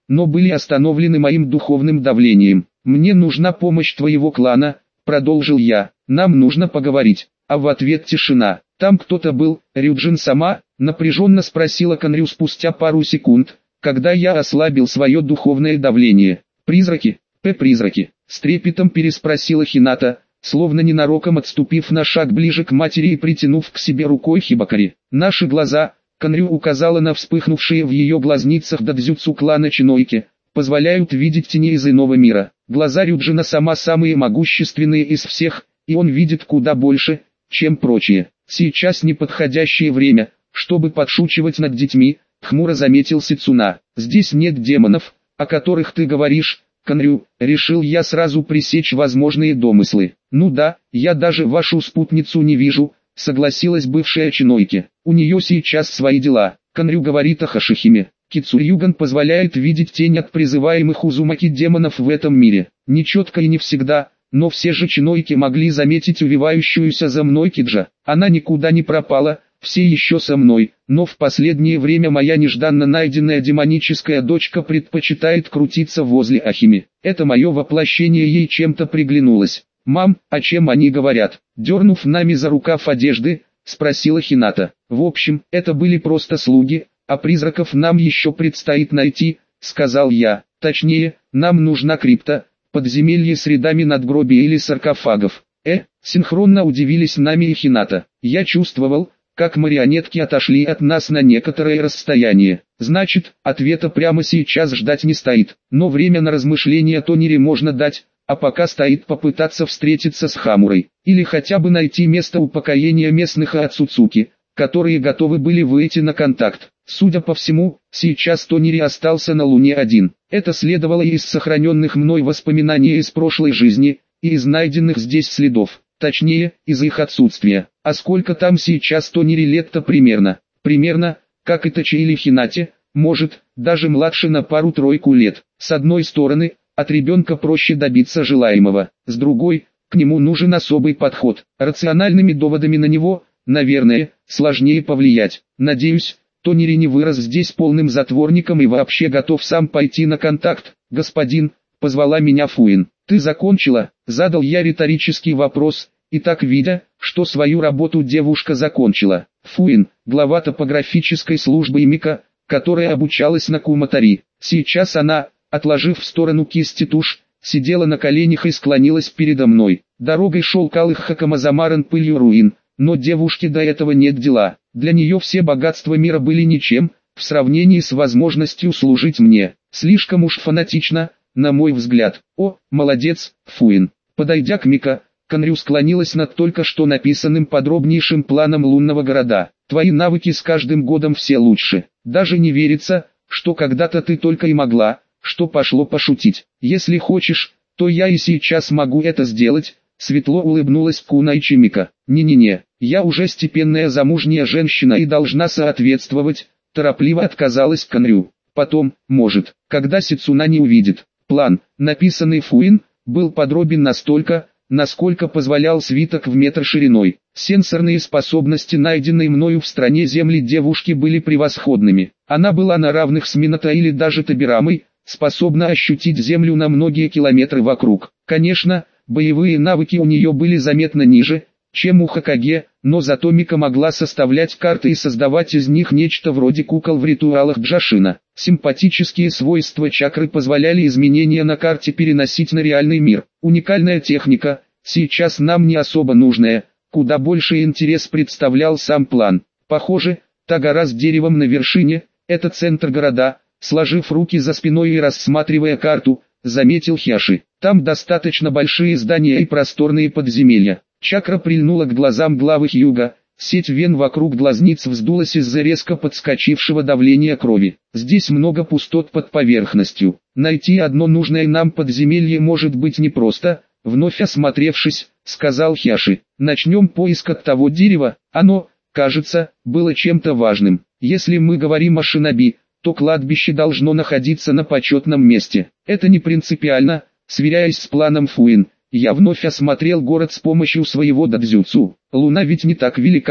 но были остановлены моим духовным давлением. «Мне нужна помощь твоего клана», — продолжил я, — «нам нужно поговорить». А в ответ тишина. «Там кто-то был, Рюджин сама?» — напряженно спросила Конрю спустя пару секунд, когда я ослабил свое духовное давление. «Призраки? П-призраки?» — с трепетом переспросила Хината, словно ненароком отступив на шаг ближе к матери и притянув к себе рукой Хибакари. «Наши глаза», — Конрю указала на вспыхнувшие в ее глазницах дадзюцу клана Чинойки, «позволяют видеть тени из иного мира. Глаза Рюджина сама самые могущественные из всех, и он видит куда больше, чем прочие. Сейчас неподходящее время, чтобы подшучивать над детьми», — хмуро заметил Сицуна. «Здесь нет демонов, о которых ты говоришь, Конрю», — решил я сразу пресечь возможные домыслы. «Ну да, я даже вашу спутницу не вижу», — согласилась бывшая Чинойки. «У нее сейчас свои дела». Конрю говорит о Хашихиме. Кицурюган позволяет видеть тень от призываемых Узумаки демонов в этом мире. Нечетко и не всегда, но все же Чинойки могли заметить увивающуюся за мной Киджа. Она никуда не пропала, все еще со мной, но в последнее время моя нежданно найденная демоническая дочка предпочитает крутиться возле Ахими. Это мое воплощение ей чем-то приглянулось. «Мам, о чем они говорят?» Дернув нами за рукав одежды, спросила Хината. «В общем, это были просто слуги, а призраков нам еще предстоит найти», — сказал я. «Точнее, нам нужна крипта, подземелье с рядами надгробий или саркофагов». «Э?» — синхронно удивились нами и Хината. Я чувствовал, как марионетки отошли от нас на некоторое расстояние. Значит, ответа прямо сейчас ждать не стоит. Но время на размышления Тонери можно дать, а пока стоит попытаться встретиться с Хамурой. Или хотя бы найти место упокоения местных Ацуцуки, которые готовы были выйти на контакт. Судя по всему, сейчас Тонери остался на Луне один. Это следовало из сохраненных мной воспоминаний из прошлой жизни, и из найденных здесь следов. Точнее, из их отсутствия. А сколько там сейчас Тонери лет-то примерно? Примерно, как и Тачи или Хинате, может, даже младше на пару-тройку лет. С одной стороны, от ребенка проще добиться желаемого. С другой, к нему нужен особый подход. Рациональными доводами на него, наверное, сложнее повлиять. Надеюсь, Тонери не вырос здесь полным затворником и вообще готов сам пойти на контакт. «Господин», — позвала меня Фуин. «Ты закончила?» — задал я риторический вопрос, и так видя, что свою работу девушка закончила. Фуин, глава топографической службы Имика, которая обучалась на Куматари. Сейчас она, отложив в сторону кисти тушь, сидела на коленях и склонилась передо мной. Дорогой шел Калых Хакамазамаран пылью руин, но девушке до этого нет дела. Для нее все богатства мира были ничем, в сравнении с возможностью служить мне. Слишком уж фанатично, на мой взгляд. «О, молодец, Фуин». Подойдя к Мика, Конрю склонилась над только что написанным подробнейшим планом лунного города. «Твои навыки с каждым годом все лучше. Даже не верится, что когда-то ты только и могла, что пошло пошутить. Если хочешь, то я и сейчас могу это сделать», — светло улыбнулась Кунайчи Мика. «Не-не-не, я уже степенная замужняя женщина и должна соответствовать», — торопливо отказалась Конрю. «Потом, может, когда Сицуна не увидит». План, написанный Фуин, был подробен настолько, насколько позволял свиток в метр шириной. Сенсорные способности, найденной мною в стране земли девушки, были превосходными. Она была на равных с Минато или даже Табирамой, способна ощутить землю на многие километры вокруг. Конечно, боевые навыки у нее были заметно ниже, чем у Хокаге, но зато Мика могла составлять карты и создавать из них нечто вроде кукол в ритуалах Джашина. Симпатические свойства чакры позволяли изменения на карте переносить на реальный мир. Уникальная техника, сейчас нам не особо нужная, куда больше интерес представлял сам план. Похоже, та гора с деревом на вершине – это центр города. Сложив руки за спиной и рассматривая карту, заметил Хяши. Там достаточно большие здания и просторные подземелья. Чакра прильнула к глазам главы Хьюга, сеть вен вокруг глазниц вздулась из-за резко подскочившего давления крови. Здесь много пустот под поверхностью. Найти одно нужное нам подземелье может быть непросто, вновь осмотревшись, сказал Хяши. Начнем поиск от того дерева, оно, кажется, было чем-то важным. Если мы говорим о шиноби, то кладбище должно находиться на почетном месте. Это не принципиально, сверяясь с планом Фуин. Я вновь осмотрел город с помощью своего дадзюцу. Луна ведь не так велика,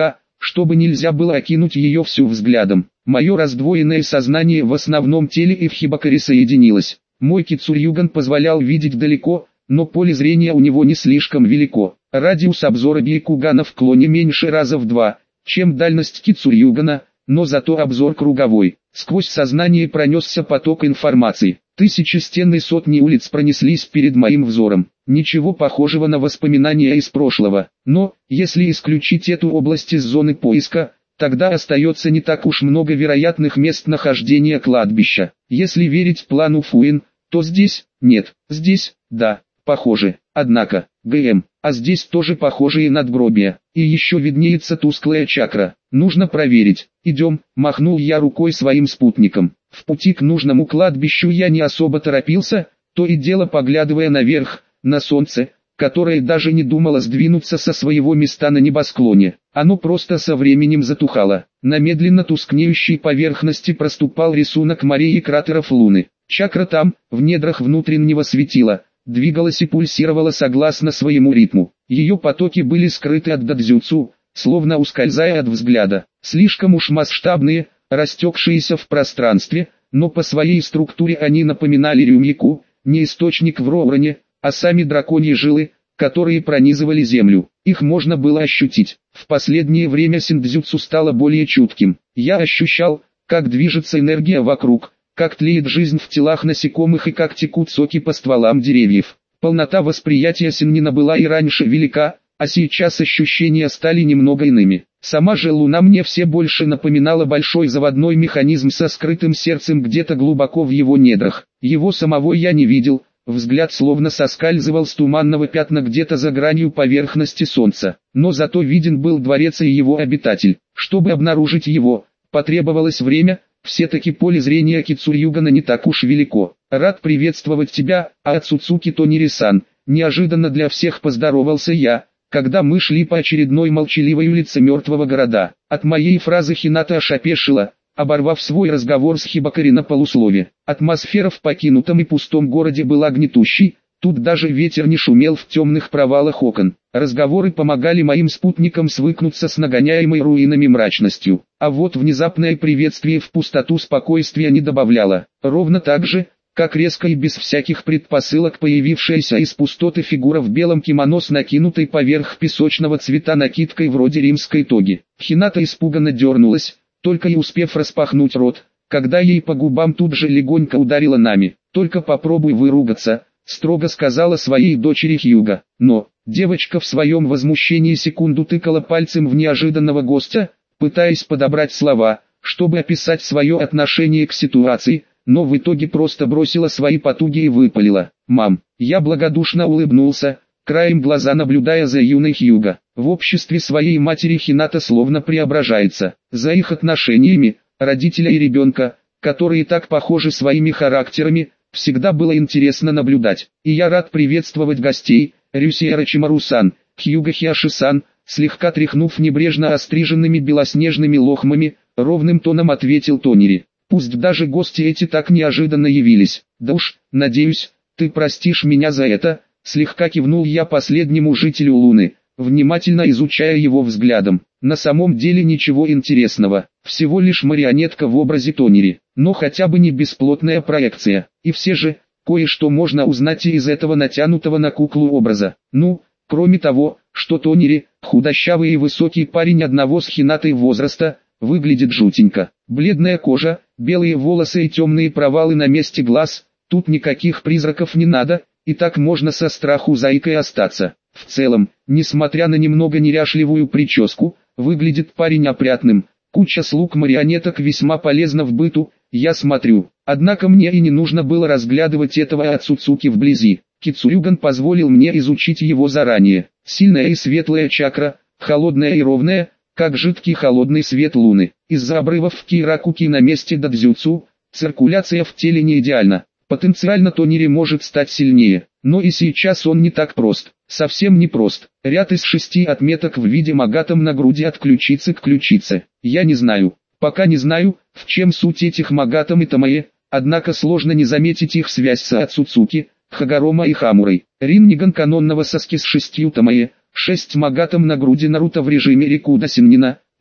чтобы нельзя было окинуть ее всю взглядом. Мое раздвоенное сознание в основном теле и в Хибакаре соединилось. Мой Кицурюган позволял видеть далеко, но поле зрения у него не слишком велико. Радиус обзора Бейкугана в клоне меньше раза в два, чем дальность Кицурюгана, но зато обзор круговой. Сквозь сознание пронесся поток информации. Тысячи стен и сотни улиц пронеслись перед моим взором. Ничего похожего на воспоминания из прошлого. Но, если исключить эту область из зоны поиска, тогда остается не так уж много вероятных мест нахождения кладбища. Если верить плану Фуин, то здесь, нет, здесь, да, похоже. Однако, ГМ, а здесь тоже похожие надгробия. И еще виднеется тусклая чакра. Нужно проверить. Идем, махнул я рукой своим спутникам. В пути к нужному кладбищу я не особо торопился, то и дело поглядывая наверх, на солнце, которое даже не думало сдвинуться со своего места на небосклоне. Оно просто со временем затухало. На медленно тускнеющей поверхности проступал рисунок морей и кратеров Луны. Чакра там, в недрах внутреннего светила, двигалась и пульсировала согласно своему ритму. Ее потоки были скрыты от дадзюцу, словно ускользая от взгляда. Слишком уж масштабные, растекшиеся в пространстве, но по своей структуре они напоминали рюмьяку, не источник в Роуроне, а сами драконьи жилы, которые пронизывали землю. Их можно было ощутить. В последнее время синдзюцу стало более чутким. Я ощущал, как движется энергия вокруг, как тлеет жизнь в телах насекомых и как текут соки по стволам деревьев. Полнота восприятия синнина была и раньше велика, а сейчас ощущения стали немного иными. Сама же Луна мне все больше напоминала большой заводной механизм со скрытым сердцем где-то глубоко в его недрах. Его самого я не видел, взгляд словно соскальзывал с туманного пятна где-то за гранью поверхности Солнца. Но зато виден был дворец и его обитатель. Чтобы обнаружить его, потребовалось время. Все-таки поле зрения Кицурюгана не так уж велико. Рад приветствовать тебя, Ацуцуки Тонери-сан. Неожиданно для всех поздоровался я, когда мы шли по очередной молчаливой улице мертвого города. От моей фразы Хината аж опешила, оборвав свой разговор с Хибакари на полуслове. Атмосфера в покинутом и пустом городе была гнетущей, тут даже ветер не шумел в темных провалах окон. Разговоры помогали моим спутникам свыкнуться с нагоняемой руинами мрачностью. А вот внезапное приветствие в пустоту спокойствия не добавляло. Ровно так же, как резко и без всяких предпосылок появившаяся из пустоты фигура в белом кимоно с накинутой поверх песочного цвета накидкой вроде римской тоги. Хината испуганно дернулась, только и успев распахнуть рот, когда ей по губам тут же легонько ударила нами. «Только попробуй выругаться», — строго сказала своей дочери Хьюга. Но девочка в своем возмущении секунду тыкала пальцем в неожиданного гостя, пытаясь подобрать слова, чтобы описать свое отношение к ситуации, но в итоге просто бросила свои потуги и выпалила: «Мам». Я благодушно улыбнулся, краем глаза наблюдая за юной Хьюга. В обществе своей матери Хината словно преображается. За их отношениями, родителя и ребенка, которые так похожи своими характерами, всегда было интересно наблюдать. И я рад приветствовать гостей, Рюсиэра Чимару-сан, Хьюга Хиаши-сан, слегка тряхнув небрежно остриженными белоснежными лохмами, ровным тоном ответил Тонери. Пусть даже гости эти так неожиданно явились. Да уж, надеюсь, ты простишь меня за это, слегка кивнул я последнему жителю Луны, внимательно изучая его взглядом. На самом деле ничего интересного, всего лишь марионетка в образе Тонери, но хотя бы не бесплотная проекция. И все же, кое-что можно узнать и из этого натянутого на куклу образа. Ну, кроме того, что Тонери, худощавый и высокий парень одного с Хинатой возраста, выглядит жутенько. Бледная кожа, белые волосы и темные провалы на месте глаз, тут никаких призраков не надо, и так можно со страху заикой остаться. В целом, несмотря на немного неряшливую прическу, выглядит парень опрятным. Куча слуг марионеток весьма полезна в быту, я смотрю. Однако мне и не нужно было разглядывать этого Ацуцуки вблизи. Кицурюган позволил мне изучить его заранее. Сильная и светлая чакра, холодная и ровная, как жидкий холодный свет луны. Из-за обрывов в Киракуки на месте дадзюцу, циркуляция в теле не идеальна. Потенциально Тонери может стать сильнее, но и сейчас он не так прост. Совсем не прост. Ряд из шести отметок в виде магатом на груди от ключицы к ключице. Я не знаю, пока не знаю, в чем суть этих магатом и Тамае, однако сложно не заметить их связь с Ацуцуки, Хагарома и Хамурой. Ринниган канонного Саски с шестью Тамае, шесть магатом на груди Наруто в режиме Рикуда Синнина,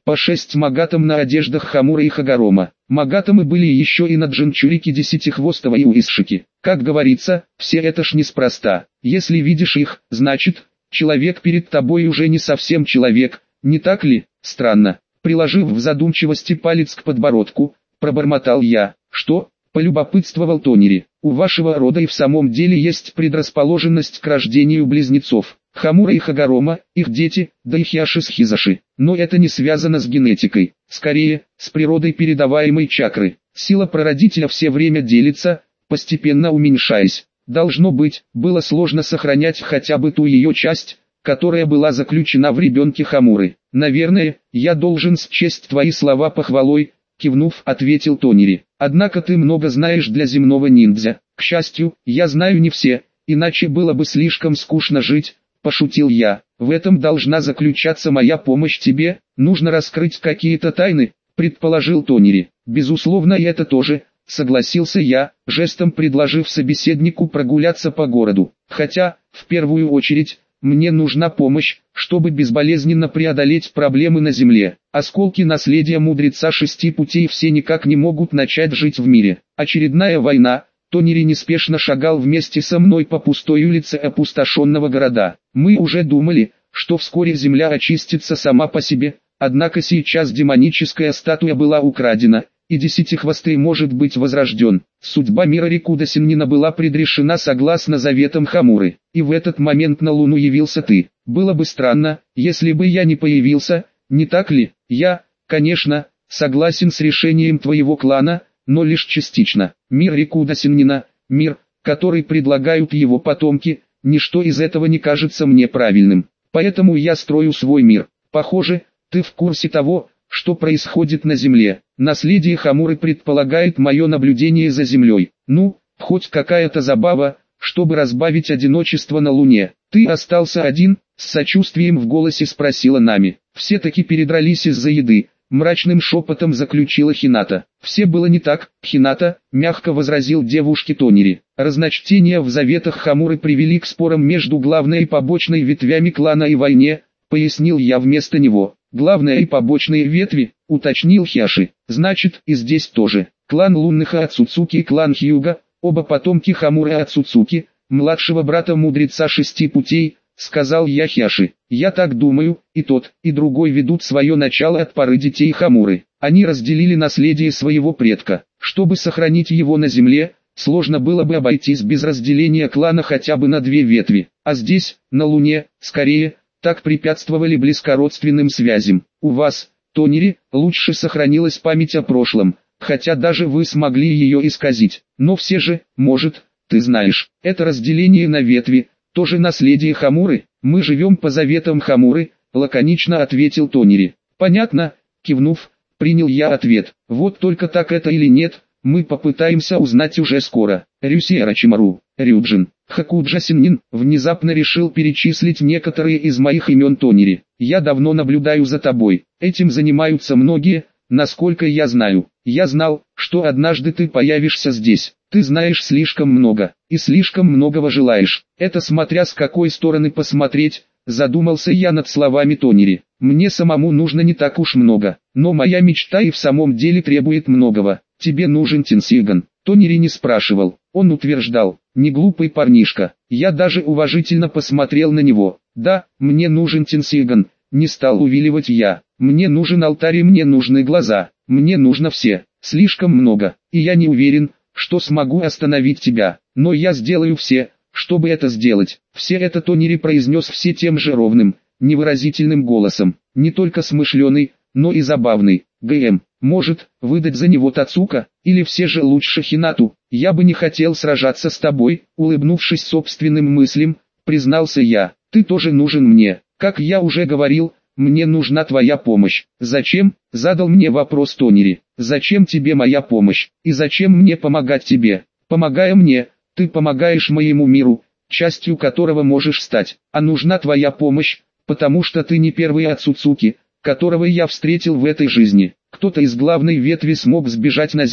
по шесть магатам на одеждах Хамура и Хагорома. Магатамы были еще и на Джинчурике Десятихвостого и Уисшики. Как говорится, все это ж неспроста. Если видишь их, значит, человек перед тобой уже не совсем человек, не так ли? Странно. Приложив в задумчивости палец к подбородку, пробормотал я. Что? Полюбопытствовал Тонери. У вашего рода и в самом деле есть предрасположенность к рождению близнецов. Хамура и Хагорома, их дети, да и Хиаши с Хизаши. Но это не связано с генетикой, скорее, с природой передаваемой чакры. Сила прародителя все время делится, постепенно уменьшаясь. Должно быть, было сложно сохранять хотя бы ту ее часть, которая была заключена в ребенке Хамуры. Наверное, я должен счесть твои слова похвалой, кивнув, ответил Тонери. Однако ты много знаешь для земного ниндзя. К счастью, я знаю не все, иначе было бы слишком скучно жить. Пошутил я. В этом должна заключаться моя помощь тебе. Нужно раскрыть какие-то тайны, предположил Тонери. Безусловно, и это тоже, согласился я, жестом предложив собеседнику прогуляться по городу. Хотя, в первую очередь, мне нужна помощь, чтобы безболезненно преодолеть проблемы на земле. Осколки наследия мудреца шести путей все никак не могут начать жить в мире. Очередная война. Тонери неспешно шагал вместе со мной по пустой улице опустошенного города. Мы уже думали, что вскоре земля очистится сама по себе, однако сейчас демоническая статуя была украдена, и Десятихвостый может быть возрожден. Судьба мира Рикуда Синнина была предрешена согласно заветам Хамуры, и в этот момент на Луну явился ты. Было бы странно, если бы я не появился, не так ли? Я, конечно, согласен с решением твоего клана, но лишь частично. Мир Рикуда Синнина, мир, который предлагают его потомки, ничто из этого не кажется мне правильным. Поэтому я строю свой мир. Похоже, ты в курсе того, что происходит на Земле. Наследие Хамуры предполагает мое наблюдение за Землей. Ну, хоть какая-то забава, чтобы разбавить одиночество на Луне. Ты остался один? С сочувствием в голосе спросила Нами. Все таки передрались из-за еды. Мрачным шепотом заключила Хината. Все было не так, Хината, мягко возразил девушке Тонери. Разночтения в заветах Хамуры привели к спорам между главной и побочной ветвями клана и войне, пояснил я вместо него. Главная и побочные ветви, уточнил Хиаши. Значит, и здесь тоже. Клан лунных Ацуцуки и клан Хьюга, оба потомки Хамуры Ацуцуки, младшего брата мудреца шести путей, сказал я Хиаши. Я так думаю, и тот, и другой ведут свое начало от поры детей Хамуры. Они разделили наследие своего предка. Чтобы сохранить его на земле, сложно было бы обойтись без разделения клана хотя бы на две ветви. А здесь, на Луне, скорее, так препятствовали близкородственным связям. У вас, Тонери, лучше сохранилась память о прошлом, хотя даже вы смогли ее исказить. Но все же, может, ты знаешь, это разделение на ветви, тоже наследие Хамуры. Мы живем по заветам Хамуры, лаконично ответил Тонери. Понятно, кивнув, принял я ответ. Вот только так это или нет, мы попытаемся узнать уже скоро. Рюси Арачимару, Рюджин, Хакуджа Синнин, внезапно решил перечислить некоторые из моих имен Тонери. Я давно наблюдаю за тобой. Этим занимаются многие, насколько я знаю. Я знал, что однажды ты появишься здесь. Ты знаешь слишком много, и слишком многого желаешь. Это смотря с какой стороны посмотреть, задумался я над словами Тонери. Мне самому нужно не так уж много, но моя мечта и в самом деле требует многого. Тебе нужен Тенсиган. Тонери не спрашивал, он утверждал. Не глупый парнишка. Я даже уважительно посмотрел на него. Да, мне нужен Тенсиган. Не стал увиливать я. Мне нужен алтарь и мне нужны глаза. Мне нужно все. Слишком много. И я не уверен, что смогу остановить тебя. Но я сделаю все, чтобы это сделать. Все это Тонери произнес все тем же ровным, невыразительным голосом. Не только смышленый, но и забавный. ГМ, может, выдать за него Тацука, или все же лучше Хинату. Я бы не хотел сражаться с тобой, улыбнувшись собственным мыслям, признался я. Ты тоже нужен мне. Как я уже говорил, мне нужна твоя помощь. Зачем? Задал мне вопрос Тонери. Зачем тебе моя помощь? И зачем мне помогать тебе? Помогая мне, ты помогаешь моему миру, частью которого можешь стать. А нужна твоя помощь, потому что ты не первый Ацуцуки, которого я встретил в этой жизни. Кто-то из главной ветви смог сбежать на землю.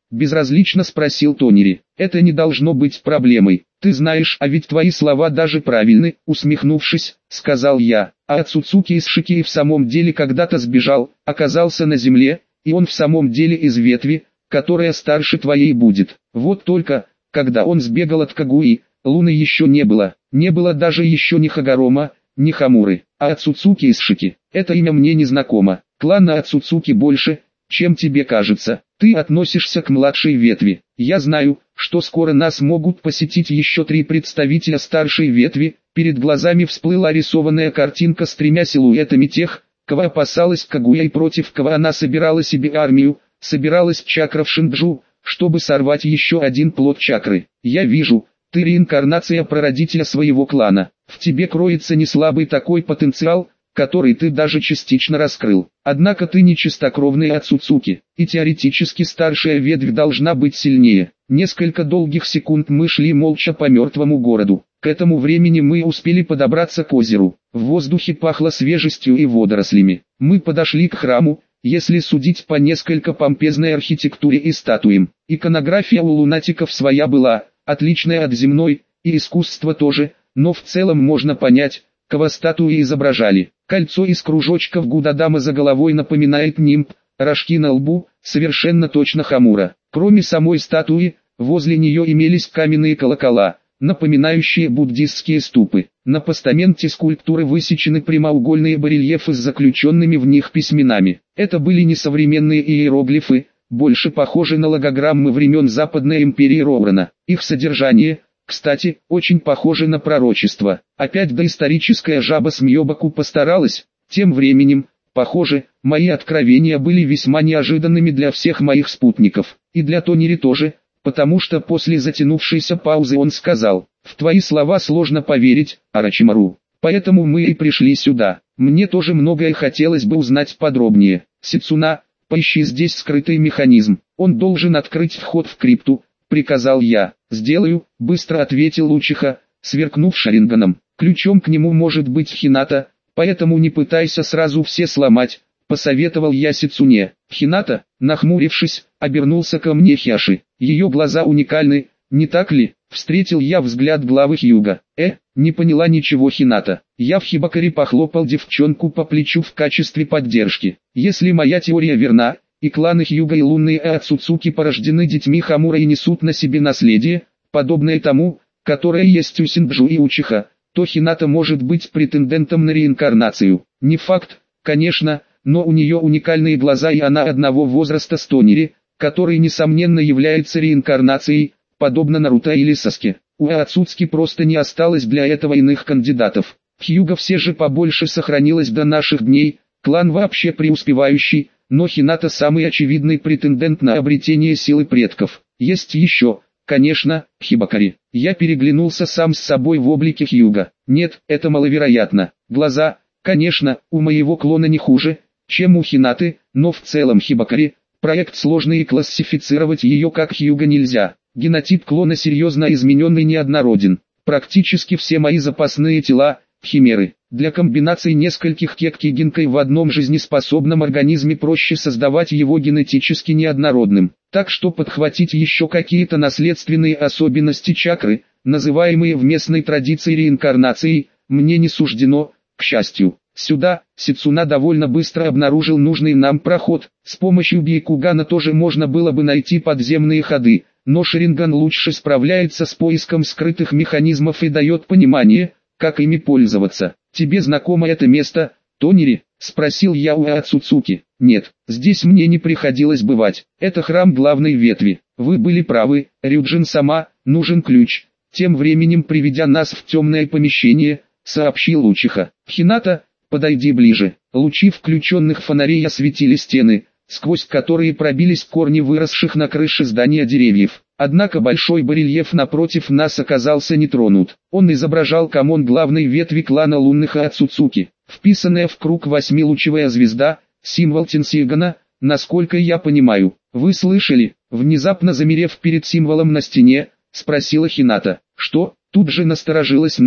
Безразлично спросил Тонери. Это не должно быть проблемой. Ты знаешь, а ведь твои слова даже правильны, усмехнувшись, сказал я. А Ацуцуки из Шики в самом деле когда-то сбежал, оказался на земле, и он в самом деле из ветви, которая старше твоей будет. Вот только, когда он сбегал от Кагуи, Луны еще не было, не было даже еще ни Хагорома, ни Хамуры, а Ацуцуки из Шики. Это имя мне не знакомо. Клана Ацуцуки больше, чем тебе кажется. Ты относишься к младшей ветви. Я знаю, что скоро нас могут посетить еще три представителя старшей ветви. Перед глазами всплыла рисованная картинка с тремя силуэтами тех, кого опасалась Кагуя и против кого она собирала себе армию, собиралась чакра в Шинджу, чтобы сорвать еще один плод чакры. Я вижу, ты реинкарнация прародителя своего клана. В тебе кроется неслабый такой потенциал, который ты даже частично раскрыл. Однако ты не чистокровный Ацуцуки, и теоретически старшая ветвь должна быть сильнее. Несколько долгих секунд мы шли молча по мертвому городу. К этому времени мы успели подобраться к озеру. В воздухе пахло свежестью и водорослями. Мы подошли к храму, если судить по несколько помпезной архитектуре и статуям. Иконография у лунатиков своя была, отличная от земной, и искусство тоже, но в целом можно понять, кого статуи изображали. Кольцо из кружочков Гудадама за головой напоминает нимб, рожки на лбу, совершенно точно Хамура. Кроме самой статуи, возле нее имелись каменные колокола, напоминающие буддистские ступы. На постаменте скульптуры высечены прямоугольные барельефы с заключенными в них письменами. Это были не современные иероглифы, больше похожи на логограммы времен Западной империи Роурана. Их содержание, кстати, очень похоже на пророчество. Опять доисторическая жаба Смьёбаку постаралась. Тем временем, похоже, мои откровения были весьма неожиданными для всех моих спутников. И для Тонери тоже, потому что после затянувшейся паузы он сказал: «В твои слова сложно поверить, Орочимару. Поэтому мы и пришли сюда. Мне тоже многое хотелось бы узнать подробнее. Сицуна, поищи здесь скрытый механизм. Он должен открыть вход в крипту», — приказал я. «Сделаю», — быстро ответил Учиха, сверкнув шаринганом. «Ключом к нему может быть Хината, поэтому не пытайся сразу все сломать», — посоветовал я Сицуне. Хината, нахмурившись, обернулся ко мне Хиаши. Ее глаза уникальны, не так ли? Встретил я взгляд главы Хьюга. Э, не поняла ничего Хината. Я в Хибакаре похлопал девчонку по плечу в качестве поддержки. Если моя теория верна, и кланы Хьюга и лунные Ацуцуки порождены детьми Хамура и несут на себе наследие, подобное тому, которое есть у Синджу и Учиха, то Хината может быть претендентом на реинкарнацию. Не факт, конечно, но у нее уникальные глаза и она одного возраста с Тонери, который несомненно является реинкарнацией, подобно Наруто или Саске. У Ацуцки просто не осталось для этого иных кандидатов. Хьюга все же побольше сохранилось до наших дней, клан вообще преуспевающий, но Хината самый очевидный претендент на обретение силы предков. Есть еще, конечно, Хибакари. Я переглянулся сам с собой в облике Хьюга. Нет, это маловероятно. Глаза, конечно, у моего клона не хуже, чем у Хинаты, но в целом Хибакари – проект сложный и классифицировать ее как Хьюга нельзя. Генотип клона серьезно изменен и неоднороден. Практически все мои запасные тела – химеры. Для комбинации нескольких кекки-генкой в одном жизнеспособном организме проще создавать его генетически неоднородным. Так что подхватить еще какие-то наследственные особенности чакры, называемые в местной традиции реинкарнацией, мне не суждено, к счастью. Сюда, Сицуна довольно быстро обнаружил нужный нам проход. С помощью Бейкугана тоже можно было бы найти подземные ходы, но Шаринган лучше справляется с поиском скрытых механизмов и дает понимание, как ими пользоваться. «Тебе знакомо это место, Тонери?» — спросил я у Ацуцуки. «Нет, здесь мне не приходилось бывать. Это храм главной ветви. Вы были правы, Рюджин-сама, нужен ключ». Тем временем, приведя нас в темное помещение, сообщил Учиха. «Хината, подойди ближе». Лучи включенных фонарей осветили стены, сквозь которые пробились корни выросших на крыше здания деревьев. Однако большой барельеф напротив нас оказался не тронут. Он изображал камон главной ветви клана лунных Ацуцуки. Вписанная в круг восьмилучевая звезда, символ Тенсигана, насколько я понимаю. «Вы слышали?» Внезапно замерев перед символом на стене, спросила Хината. «Что?» Тут же насторожилась Нами,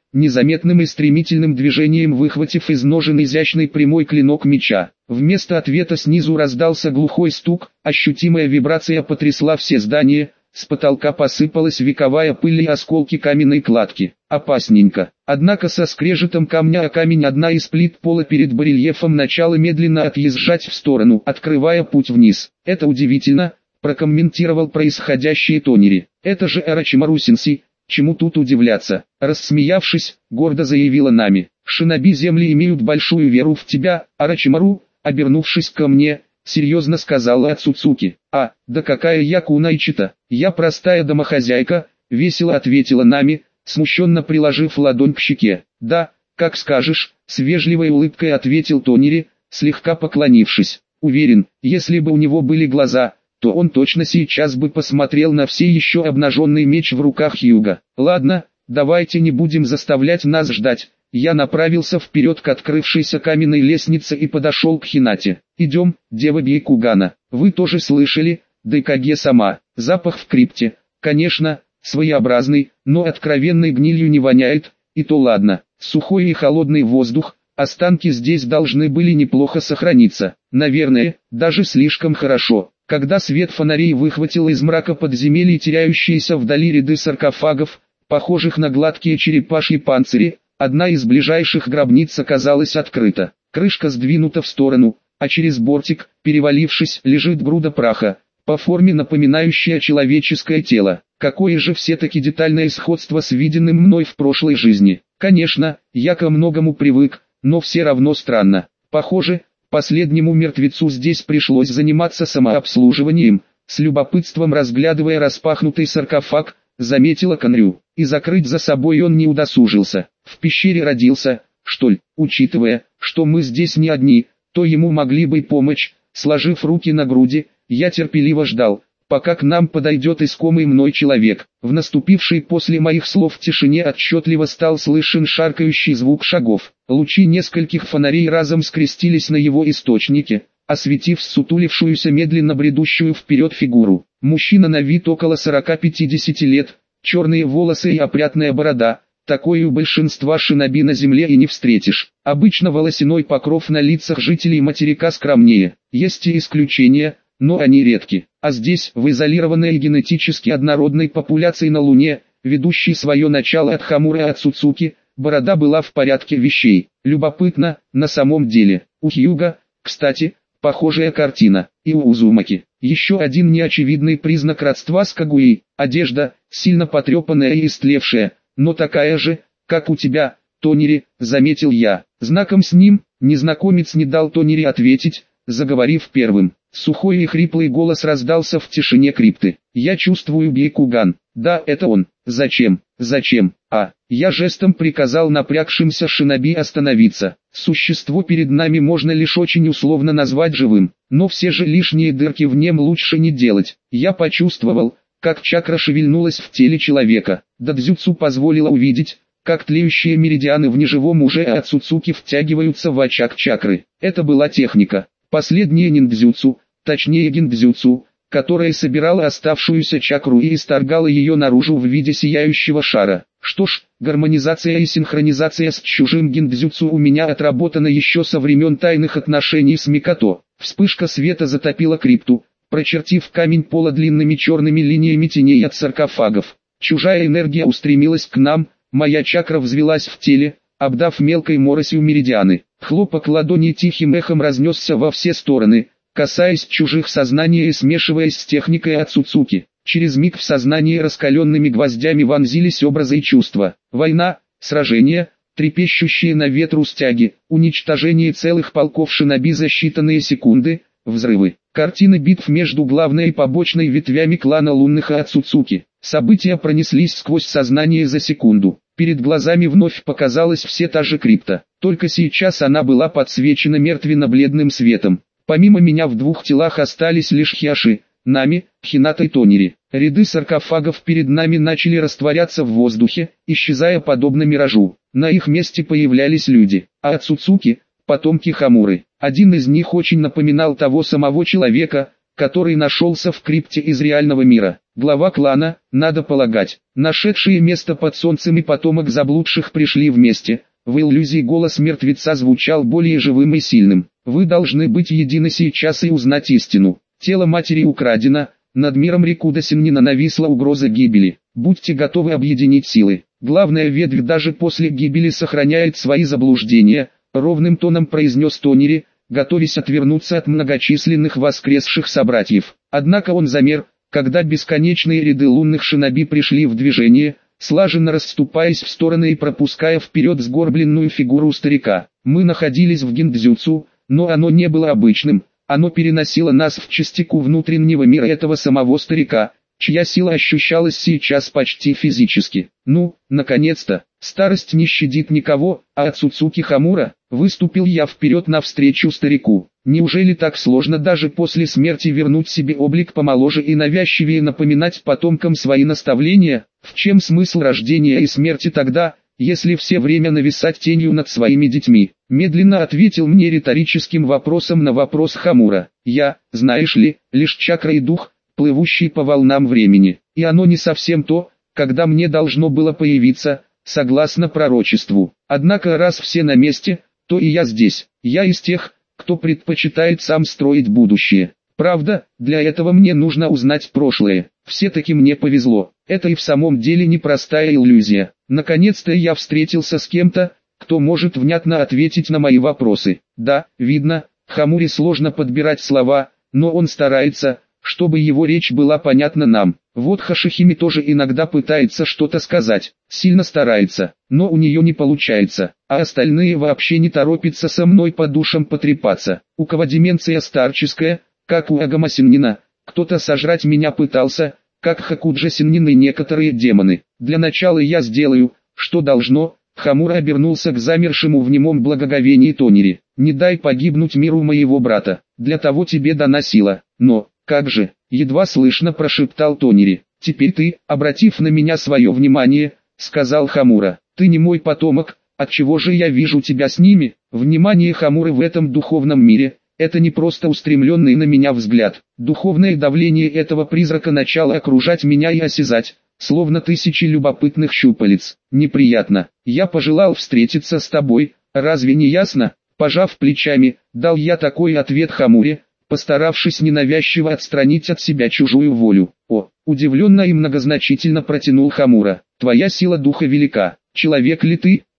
незаметным и стремительным движением выхватив из ножен изящный прямой клинок меча. Вместо ответа снизу раздался глухой стук, ощутимая вибрация потрясла все здания, с потолка посыпалась вековая пыль и осколки каменной кладки. Опасненько. Однако со скрежетом камня о камень одна из плит пола перед барельефом начала медленно отъезжать в сторону, открывая путь вниз. Это удивительно, прокомментировал происходящее Тонери. Это же Орочимару Сенсей, чему тут удивляться? Рассмеявшись, гордо заявила Нами. Шиноби земли имеют большую веру в тебя, Орочимару, обернувшись ко мне, серьезно сказала Ацуцуки. А, да какая я кунайчита, я простая домохозяйка, весело ответила Нами, смущенно приложив ладонь к щеке. Да, как скажешь, с вежливой улыбкой ответил Тонери, слегка поклонившись. Уверен, если бы у него были глаза, то он точно сейчас бы посмотрел на все еще обнаженный меч в руках Хьюга. Ладно, давайте не будем заставлять нас ждать. Я направился вперед к открывшейся каменной лестнице и подошел к Хинате. Идем, дева Бейкугана. Вы тоже слышали, Дайкаге сама. Запах в крипте, конечно, своеобразный, но откровенной гнилью не воняет, и то ладно. Сухой и холодный воздух, останки здесь должны были неплохо сохраниться. Наверное, даже слишком хорошо. Когда свет фонарей выхватил из мрака подземелья теряющиеся вдали ряды саркофагов, похожих на гладкие черепашьи панцири, одна из ближайших гробниц оказалась открыта. Крышка сдвинута в сторону, а через бортик, перевалившись, лежит груда праха, по форме напоминающая человеческое тело. Какое же все-таки детальное сходство с виденным мной в прошлой жизни. Конечно, я ко многому привык, но все равно странно. Похоже, последнему мертвецу здесь пришлось заниматься самообслуживанием. С любопытством разглядывая распахнутый саркофаг, заметила Конрю, и закрыть за собой он не удосужился. В пещере родился, что ли, учитывая, что мы здесь не одни, то ему могли бы помочь. Сложив руки на груди, я терпеливо ждал, пока к нам подойдет искомый мной человек. В наступившей после моих слов тишине отчетливо стал слышен шаркающий звук шагов. Лучи нескольких фонарей разом скрестились на его источнике, осветив сутулившуюся медленно бредущую вперед фигуру. Мужчина на вид около сорока-пятидесяти лет, черные волосы и опрятная борода. Такое у большинства шиноби на земле и не встретишь. Обычно волосяной покров на лицах жителей материка скромнее. Есть и исключения, но они редки. А здесь, в изолированной и генетически однородной популяции на Луне, ведущей свое начало от Хамуры Ацуцуки, борода была в порядке вещей. Любопытно, на самом деле. У Хьюга, кстати, похожая картина. И у Узумаки. Еще один неочевидный признак родства с Кагуей. Одежда, сильно потрепанная и истлевшая, но такая же, как у тебя, Тонери, заметил я. Знаком с ним, незнакомец не дал Тонери ответить, заговорив первым. Сухой и хриплый голос раздался в тишине крипты. Я чувствую Бейкуган. Да, это он. Зачем? Зачем? А, я жестом приказал напрягшимся шиноби остановиться. Существо перед нами можно лишь очень условно назвать живым, но все же лишние дырки в нем лучше не делать. Я почувствовал, как чакра шевельнулась в теле человека. Дадзюцу позволила увидеть, как тлеющие меридианы в неживом уже Ацуцуки втягиваются в очаг чакры. Это была техника. Последняя ниндзюцу, точнее гиндзюцу, которая собирала оставшуюся чакру и исторгала ее наружу в виде сияющего шара. Что ж, гармонизация и синхронизация с чужим гиндзюцу у меня отработана еще со времен тайных отношений с Микото. Вспышка света затопила крипту, прочертив камень пола длинными черными линиями теней от саркофагов. Чужая энергия устремилась к нам, моя чакра взвелась в теле, обдав мелкой моросью меридианы. Хлопок ладони тихим эхом разнесся во все стороны, касаясь чужих сознаний и смешиваясь с техникой Ацуцуки. Через миг в сознании раскаленными гвоздями вонзились образы и чувства. Война, сражения, трепещущие на ветру стяги, уничтожение целых полков шиноби за считанные секунды, взрывы. Картины битв между главной и побочной ветвями клана лунных Ацуцуки. События пронеслись сквозь сознание за секунду. Перед глазами вновь показалась все та же крипта. Только сейчас она была подсвечена мертвенно-бледным светом. Помимо меня в двух телах остались лишь Хиаши, Нами, Хината и Тонери. Ряды саркофагов перед нами начали растворяться в воздухе, исчезая подобно миражу. На их месте появлялись люди, а Ацуцуки – потомки Хамуры. Один из них очень напоминал того самого человека, который нашелся в крипте из реального мира. Глава клана, надо полагать, нашедшие место под солнцем и потомок заблудших пришли вместе. В иллюзии голос мертвеца звучал более живым и сильным. Вы должны быть едины сейчас и узнать истину. Тело матери украдено, над миром Рикуда Синнина нависла угроза гибели. Будьте готовы объединить силы. Главная ветвь даже после гибели сохраняет свои заблуждения, ровным тоном произнес Тоннери, готовясь отвернуться от многочисленных воскресших собратьев. Однако он замер, когда бесконечные ряды лунных шиноби пришли в движение, слаженно расступаясь в стороны и пропуская вперед сгорбленную фигуру старика. Мы находились в гиндзюцу, но оно не было обычным, оно переносило нас в частику внутреннего мира этого самого старика, чья сила ощущалась сейчас почти физически. Ну, наконец-то, старость не щадит никого, а от Цуцуки Хамура, выступил я вперед навстречу старику. Неужели так сложно даже после смерти вернуть себе облик помоложе и навязчивее напоминать потомкам свои наставления? В чем смысл рождения и смерти тогда, если все время нависать тенью над своими детьми? Медленно ответил мне риторическим вопросом на вопрос Хамура. Я, знаешь ли, лишь чакра и дух, плывущий по волнам времени, и оно не совсем то, когда мне должно было появиться, согласно пророчеству. Однако раз все на месте, то и я здесь. Я из тех, кто предпочитает сам строить будущее. Правда, для этого мне нужно узнать прошлое. Все-таки мне повезло. Это и в самом деле непростая иллюзия. Наконец-то я встретился с кем-то, кто может внятно ответить на мои вопросы. Да, видно, Хамуре сложно подбирать слова, но он старается, чтобы его речь была понятна нам. Вот Хашихими тоже иногда пытается что-то сказать, сильно старается, но у нее не получается, а остальные вообще не торопятся со мной по душам потрепаться. У кого деменция старческая, как у Агама Синнина, кто-то сожрать меня пытался, как Хакуджа Синнин и некоторые демоны. Для начала я сделаю, что должно. Хамура обернулся к замершему в немом благоговении Тоннери. Не дай погибнуть миру моего брата, для того тебе дана сила, но... «Как же?» — едва слышно прошептал Тоннери. «Теперь ты, обратив на меня свое внимание, — сказал Хамура, — ты не мой потомок, отчего же я вижу тебя с ними?» Внимание Хамуры в этом духовном мире — это не просто устремленный на меня взгляд. Духовное давление этого призрака начало окружать меня и осязать, словно тысячи любопытных щупалец. Неприятно. Я пожелал встретиться с тобой, разве не ясно? Пожав плечами, дал я такой ответ Хамуре, постаравшись ненавязчиво отстранить от себя чужую волю. О, удивленно и многозначительно протянул Хамура. Твоя сила духа велика. Человек ли ты?